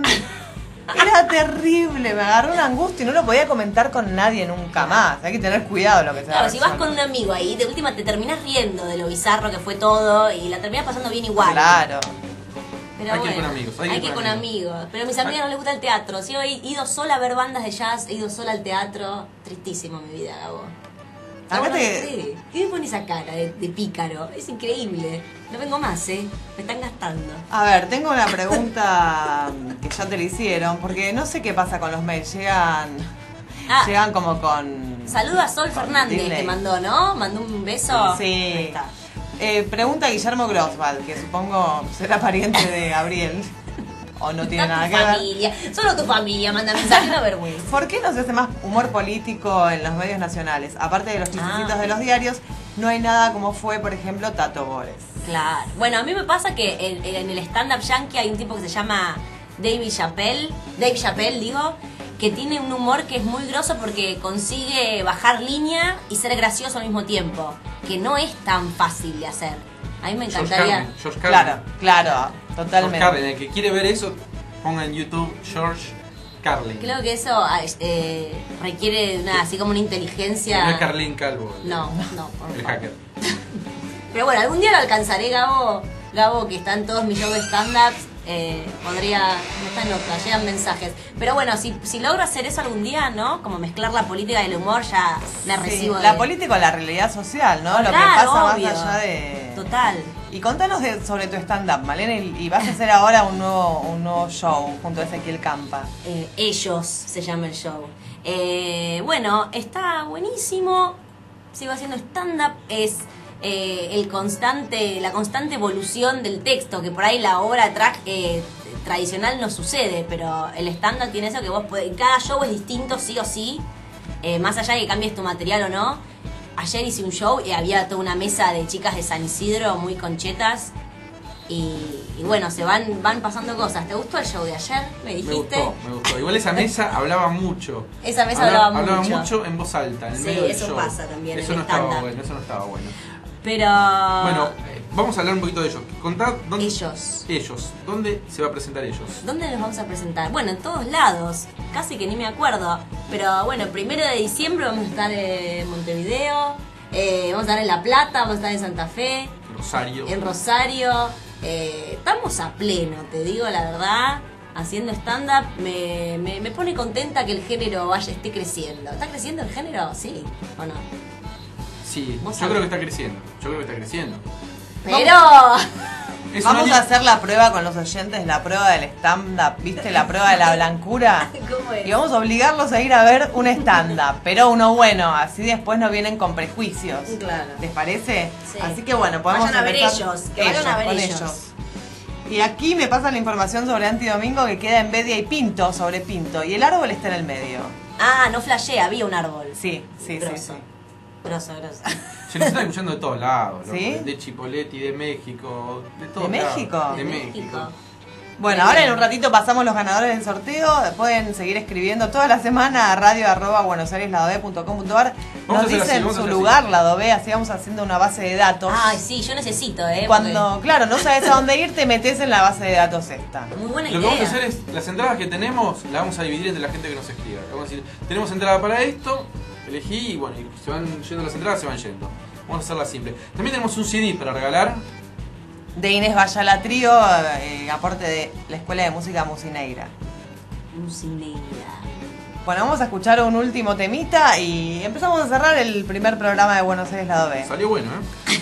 Era terrible, me agarró una angustia y no lo podía comentar con nadie nunca más. Hay que tener cuidado lo que se Claro, va si vas con un amigo ahí, de última te terminás riendo de lo bizarro que fue todo y la terminás pasando bien igual. Claro. Pero Hay que ir bueno, con amigos, Hay, que ir con amigos. Pero a mis amigas no les gusta el teatro. Si he ido sola a ver bandas de jazz, he ido sola al teatro. Tristísimo mi vida, Gabo. Acá Gabo, no te- sé. ¿Qué me pone esa cara de, de pícaro? Es increíble. No vengo más, ¿eh? Me están gastando. A ver, tengo una pregunta que ya te la hicieron, porque no sé qué pasa con los mails. Llegan, Ah. llegan como con... Saluda a Sol con Fernández, delay. te mandó, ¿no? Mandó un beso. Sí. Ahí está. Eh, pregunta Guillermo Grosval, que supongo será pariente de Gabriel. O no tiene Está nada tu que ver. familia. Solo tu familia manda mensaje, no vergüenza. ¿Por qué no se hace más humor político en los medios nacionales? Aparte de los chistecitos Ah. de los diarios, no hay nada como fue, por ejemplo, Tato Bores. Claro. Bueno, a mí me pasa que en, en el stand-up yankee hay un tipo que se llama David Chappelle, Dave Chappelle, digo, que tiene un humor que es muy grosso porque consigue bajar línea y ser gracioso al mismo tiempo, que no es tan fácil de hacer. A mí me George encantaría... Carlin, George Carlin. Claro, claro, George totalmente. Carlin, el que quiere ver eso, ponga en YouTube George Carlin. Creo que eso eh, requiere una, así como una inteligencia... No es Carlin Calvo. el- No, no, por El favor. hacker. Pero bueno, algún día lo alcanzaré, Gabo. Gabo, que está en todos mis shows de stand-ups, eh, podría... No está en otra, llegan mensajes. Pero bueno, si, si logro hacer eso algún día, ¿no? Como mezclar la política y el humor, ya me Sí, recibo la de- política o la realidad social, ¿no? Lo que Claro, pasa obvio. más allá de... Total. Y contanos de- sobre tu stand-up, Malena, y, y vas a hacer ahora un nuevo, un nuevo show junto a Ezequiel Campa. Eh, Ellos se llama el show. Eh, bueno, está buenísimo. Sigo haciendo stand-up. Es eh, el constante, la constante evolución del texto, que por ahí la obra tra eh, tradicional no sucede, pero el stand-up tiene eso que vos podés, cada show es distinto, sí o sí, eh, más allá de que cambies tu material o no. Ayer hice un show y había toda una mesa de chicas de San Isidro muy conchetas. Y, y bueno, se van van pasando cosas. ¿Te gustó el show de ayer? Me Me dijiste. gustó, me gustó. Igual esa mesa hablaba mucho. Esa mesa hablaba Hablaba mucho. mucho en voz alta, en el Sí, medio del eso show. pasa también en Eso el no estaba stand-up. bueno, eso no estaba bueno. Pero. Bueno, eh, vamos a hablar un poquito de ellos. Contad dónde... Ellos. Ellos. ¿Dónde se va a presentar ellos? ¿Dónde nos vamos a presentar? Bueno, en todos lados. Casi que ni me acuerdo. Pero bueno, primero de diciembre vamos a estar en Montevideo. eh, vamos a estar en La Plata. Vamos a estar en Santa Fe. Rosario. En Rosario. Eh, estamos a pleno, te digo la verdad. Haciendo stand-up me, me, me pone contenta que el género vaya esté creciendo. ¿Está creciendo el género? ¿Sí o no? Sí, yo Vos creo sabés. que está creciendo. Yo creo que está creciendo. Pero... Es un Vamos año- a hacer la prueba con los oyentes, la prueba del stand-up, ¿viste? La prueba de la blancura. ¿Cómo es? Y vamos a obligarlos a ir a ver un stand-up, pero uno bueno, así después no vienen con prejuicios. Claro. ¿Les parece? Sí. Así que bueno, podemos Vayan a ver empezar- ellos, que vayan a ver con ellos. Y aquí me pasan la información sobre Anti Domingo que queda en Bedia y Pinto, sobre Pinto. Y el árbol está en el medio. Ah, no flashé, había un árbol. Sí, sí, Grosso. sí, sí. Grosso, grosso. Se nos están escuchando de todos lados. ¿Sí? loco. De Chipoleti, de México, de todos ¿De lados. México? De De México. México. Bueno, ahora en un ratito pasamos los ganadores del sorteo. Pueden seguir escribiendo toda la semana a radio arroba buenosaires-ladove punto com punto ar. Vamos a Nos hacer así, dicen vamos a su hacer lugar, Ladove, así vamos haciendo una base de datos. Ay, sí, yo necesito, ¿eh? Cuando, claro, no sabes a dónde ir, te metes en la base de datos esta. porque- Muy buena Lo que idea. vamos a hacer es, las entradas que tenemos, las vamos a dividir entre la gente que nos escriba. Vamos a decir, tenemos entrada para esto, elegí y bueno, y se van yendo las entradas, se van yendo. Vamos a hacerla simple. También tenemos un C D para regalar. De Inés Bayala Trío, eh, aporte de la Escuela de Música Musineira. Musineira. Bueno, vamos a escuchar un último temita y empezamos a cerrar el primer programa de Buenos Aires Ladove. Salió bueno, ¿eh?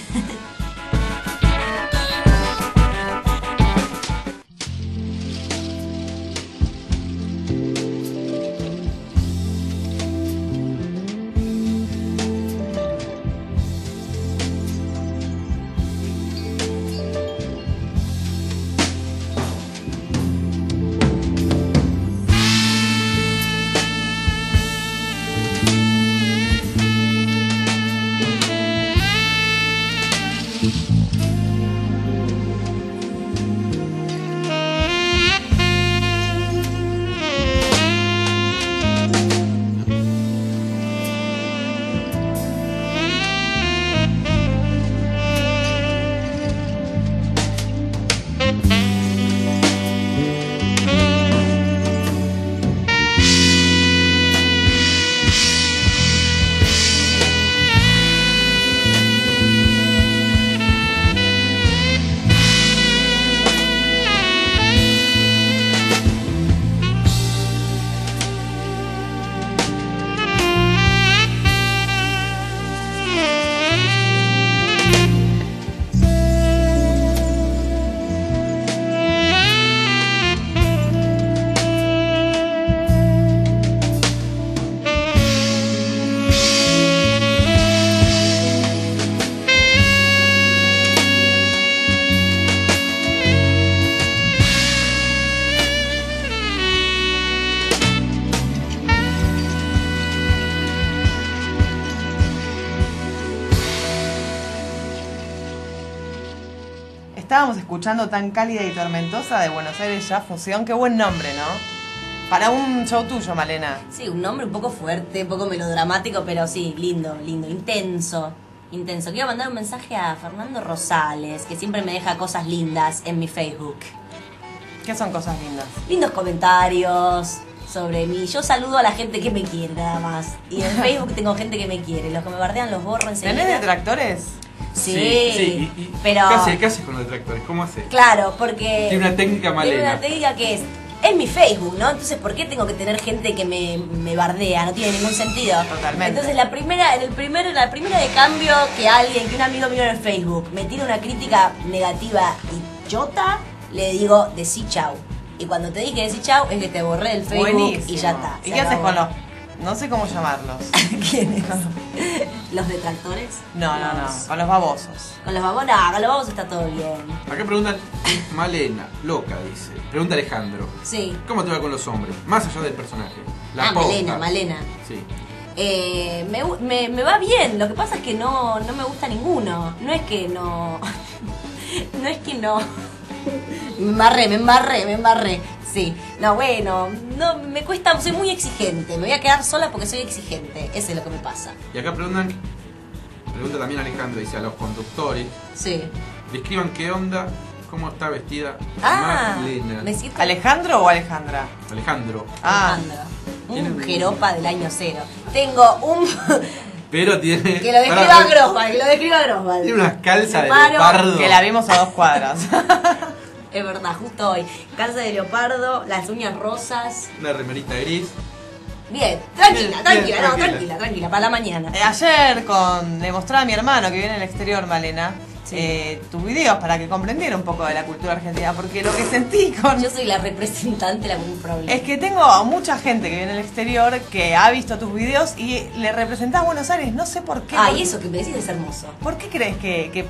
Estábamos escuchando Tan Cálida y Tormentosa de Buenos Aires Jazz Fusión. Qué buen nombre, ¿no? Para un show tuyo, Malena. Sí, un nombre un poco fuerte, un poco melodramático, pero sí, lindo, lindo, intenso. Intenso. Quiero mandar un mensaje a Fernando Rosales, que siempre me deja cosas lindas en mi Facebook. ¿Qué son cosas lindas? Lindos comentarios sobre mí. Yo saludo a la gente que me quiere, nada más. Y en Facebook tengo gente que me quiere. Los que me bardean los borro enseguida. ¿Tenés detractores? Sí, sí. Y, y, pero... ¿Qué haces? ¿Qué haces con los detractores? ¿Cómo haces? Claro, porque... Tiene una técnica Malena. Tiene una técnica que es... Es mi Facebook, ¿no? Entonces, ¿por qué tengo que tener gente que me, me bardea? No tiene ningún sentido. Totalmente. Entonces, la primera, en el primer, la primera de cambio que alguien, que un amigo mío en el Facebook me tira una crítica negativa y chota, le digo, decí chau. Y cuando te dije decí chau, es que te borré el Facebook. Buenísimo. Y ya está. ¿Y se qué haces acabó. con los...? No sé cómo llamarlos. ¿Quiénes? ¿Los detractores? No, no, no. Con los babosos. Con los babos, no, con los babos está todo bien. Acá preguntan, Malena, loca, dice. Pregunta Alejandro. Sí. ¿Cómo te va con los hombres? Más allá del personaje. La ah, posta. Malena, Malena. Sí. Eh, me, me, me va bien, lo que pasa es que no, no me gusta ninguno. No es que no. No es que no. Me embarré, me embarré, me embarré. Sí. No, bueno, no, me cuesta, soy muy exigente. Me voy a quedar sola porque soy exigente. Eso es lo que me pasa. Y acá preguntan, pregunta también Alejandro, dice a los conductores, Sí. describan qué onda, cómo está vestida Ah, Malena. me siento ¿Alejandro o Alejandra? Alejandro. Ah, Alejandra. Tiene Un un- jeropa del año cero. Tengo un... Pero tiene. que lo describa Pará, Grosval, que lo describa Grosval. Tiene unas calzas de Paro. leopardo. que la vimos a dos cuadras. Es verdad, justo hoy. Calza de leopardo, las uñas rosas. Una remerita gris. Bien, tranquila, Bien, tranquila, bien, no, tranquila. tranquila, tranquila, para la mañana. Eh, Ayer con, le mostraba a mi hermano que vive en el exterior, Malena, Sí. eh, tus videos para que comprendiera un poco de la cultura argentina, porque lo que sentí con... Yo soy la representante de algún problema. Es que tengo a mucha gente que vive en el exterior que ha visto tus videos y le representás Buenos Aires, no sé por qué. Ah, por- y eso que me decís es hermoso. ¿Por qué crees que, que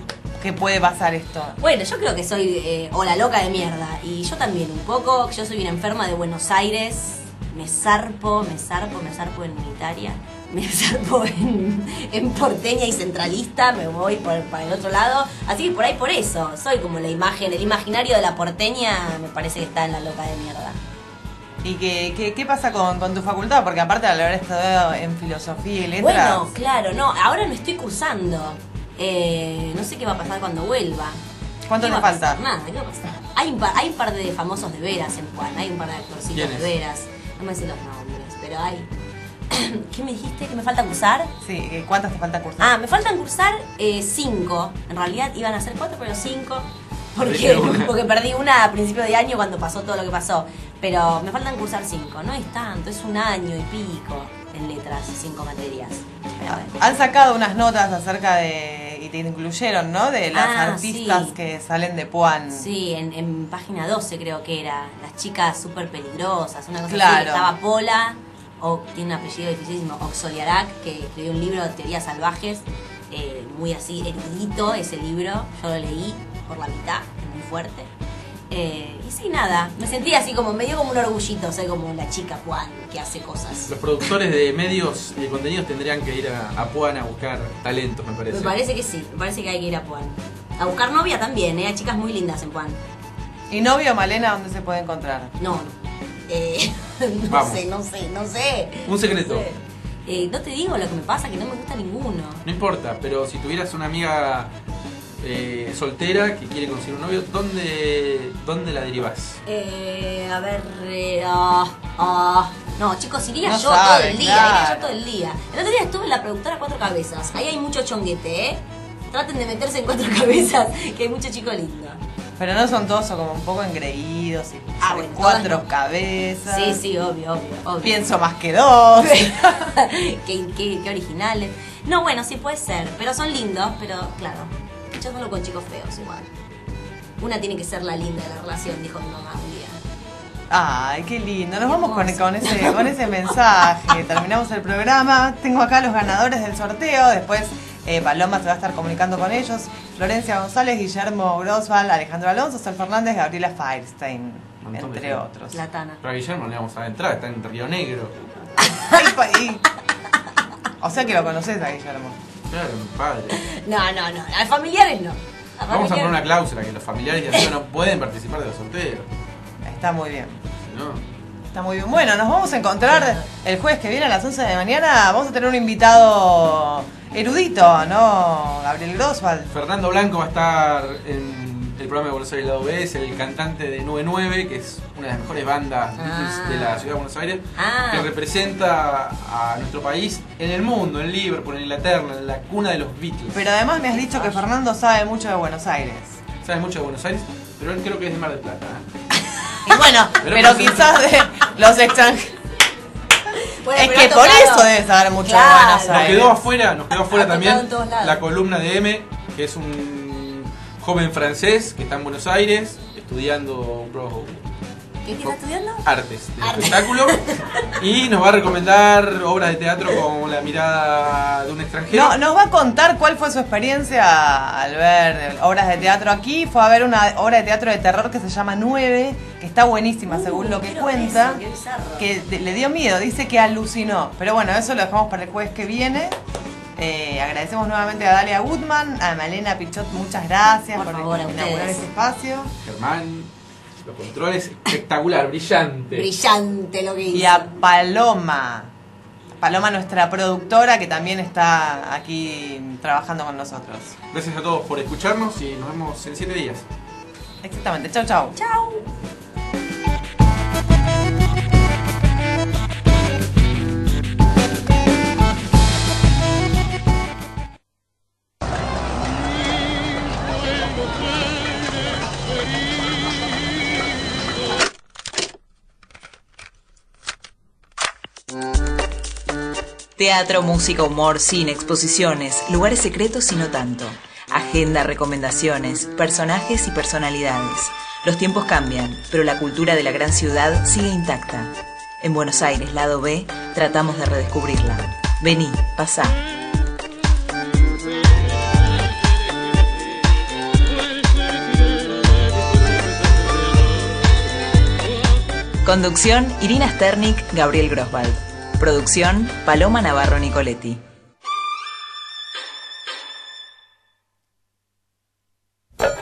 que puede pasar esto? Bueno, yo creo que soy eh, o la loca de mierda. Y yo también un poco. Yo soy una enferma de Buenos Aires. Me zarpo, me zarpo, me zarpo en unitaria. Me zarpo en, en porteña y centralista. Me voy por, para el otro lado. Así que por ahí por eso. Soy como la imagen, el imaginario de la porteña. Me parece que está en la loca de mierda. ¿Y qué, qué, qué pasa con, con tu facultad? Porque aparte de haber estudiado en filosofía y letras... Bueno, claro, no. Ahora no estoy cursando. Eh, no sé qué va a pasar cuando vuelva. ¿Cuánto ¿Qué te va a falta? pasar? Nada, ¿qué va a pasar? Hay un, par, hay un par de famosos de veras en Juan. Hay un par de actorcitos de ¿Quiénes? veras. No me sé los nombres, pero hay... ¿Qué me dijiste? ¿Que me falta cursar? Sí, ¿cuántas te falta cursar? Ah, me faltan cursar eh, cinco. En realidad iban a ser cuatro, pero cinco. Porque, Perdiste una. porque perdí una a principio de año cuando pasó todo lo que pasó. Pero me faltan cursar cinco. No es tanto, es un año y pico en letras, cinco materias. Pero bueno. Han sacado unas notas acerca de... y te incluyeron, ¿no? De las Ah, artistas sí. que salen de Puan. Sí, en, en página doce creo que era. Las chicas súper peligrosas, una cosa Claro. así. Estaba Pola, o tiene un apellido dificilísimo, Oxoliarac, que escribió un libro de teorías salvajes, eh, muy así, erudito ese libro. Yo lo leí por la mitad, es muy fuerte. Eh, y sí, nada, me sentí así como, me dio como un orgullito, ser como la chica Juan que hace cosas. Los productores de medios y de contenidos tendrían que ir a, a Puan a buscar talentos, me parece. Me parece que sí, me parece que hay que ir a Puan. A buscar novia también, ¿eh? Hay chicas muy lindas en Puan. ¿Y novio, Malena, dónde se puede encontrar? No, no. Eh, no Vamos. sé, no sé, no sé. Un secreto. No sé. Eh, no te digo lo que me pasa, que no me gusta ninguno. No importa, pero si tuvieras una amiga eh, soltera que quiere conseguir un novio, ¿dónde, dónde la derivas? Eh, a ver, eh, ah, ah. No, chicos, iría No yo sabe, todo el día, claro. iría yo todo el día. El otro día estuve en la productora Cuatro Cabezas. Ahí hay mucho chonguete, ¿eh? Traten de meterse en Cuatro Cabezas, que hay mucho chico lindo. Pero no son todos como un poco engreídos y Ah, de bueno, cuatro todas no. cabezas. Sí, sí, obvio, obvio, obvio. Pienso más que dos. qué, qué, qué originales. No, bueno, sí puede ser, pero son lindos, pero claro, yo solo con chicos feos igual. Una tiene que ser la linda de la relación, dijo mi mamá un día. Ay, qué lindo. Nos Qué vamos con, hermoso. con ese, con ese mensaje. Terminamos el programa. Tengo acá los ganadores del sorteo. Después eh, Paloma se va a estar comunicando con ellos. Florencia González, Guillermo Grosval, Alejandro Alonso, Sol Fernández, Gabriela Firestein, Montón de entre gente. otros. La Tana. Pero a Guillermo no le vamos a entrar, está en Río Negro. Ay, pa- y- O sea que lo conoces a Guillermo. Claro, mi padre. No, no, no, a familiares no. A Vamos a poner una familiares- cláusula que los familiares y amigos no pueden participar de los sorteos. Está muy bien. Si no, Está muy bien. Bueno, nos vamos a encontrar el jueves que viene a las once de la mañana. Vamos a tener un invitado erudito, ¿no? Gabriel Grosval. Fernando Blanco va a estar en el programa de Buenos Aires Lado B, es el cantante de nueve nueve, que es una de las mejores bandas Beatles Ah. de la ciudad de Buenos Aires, Ah. que representa a nuestro país en el mundo, en Liverpool, en Inglaterra, en la cuna de los Beatles. Pero además me has dicho que Fernando sabe mucho de Buenos Aires. Sabe mucho de Buenos Aires, pero él creo que es de Mar del Plata. ¿eh? Y bueno, Pero pero pasa- quizás de los extranjeros. Bueno, Es pero que ha por tocado- eso debe saber mucho Claro. de Buenos Nos Aires. quedó afuera, nos quedó afuera Ha tocado también en todos lados. la columna de M, que es un joven francés que está en Buenos Aires estudiando un pro- ¿Qué, qué está estudiando? artes del Arte. espectáculo y nos va a recomendar obras de teatro con la mirada de un extranjero. No, nos va a contar cuál fue su experiencia al ver obras de teatro aquí. Fue a ver una obra de teatro de terror que se llama Nueve, que está buenísima Uh, según lo que quiero ver cuenta. eso, qué bizarro. Que de- le dio miedo, dice que alucinó. Pero bueno, eso lo dejamos para el jueves que viene. Eh, agradecemos nuevamente a Dalia Goodman, a Malena Pichot, muchas gracias Por por, favor, a inaugurar ustedes. este espacio. Germán, los controles, espectacular, brillante. Brillante lo que hizo. Y a Paloma. Paloma, nuestra productora, que también está aquí trabajando con nosotros. Gracias a todos por escucharnos y nos vemos en siete días. Exactamente. Chau, chau. Chau. Teatro, música, humor, cine, exposiciones, lugares secretos y no tanto. Agenda, recomendaciones, personajes y personalidades. Los tiempos cambian, pero la cultura de la gran ciudad sigue intacta. En Buenos Aires, lado B, tratamos de redescubrirla. Vení, pasá. Conducción, Irina Sternik, Gabriel Groswald. Producción, Paloma Navarro Nicoletti.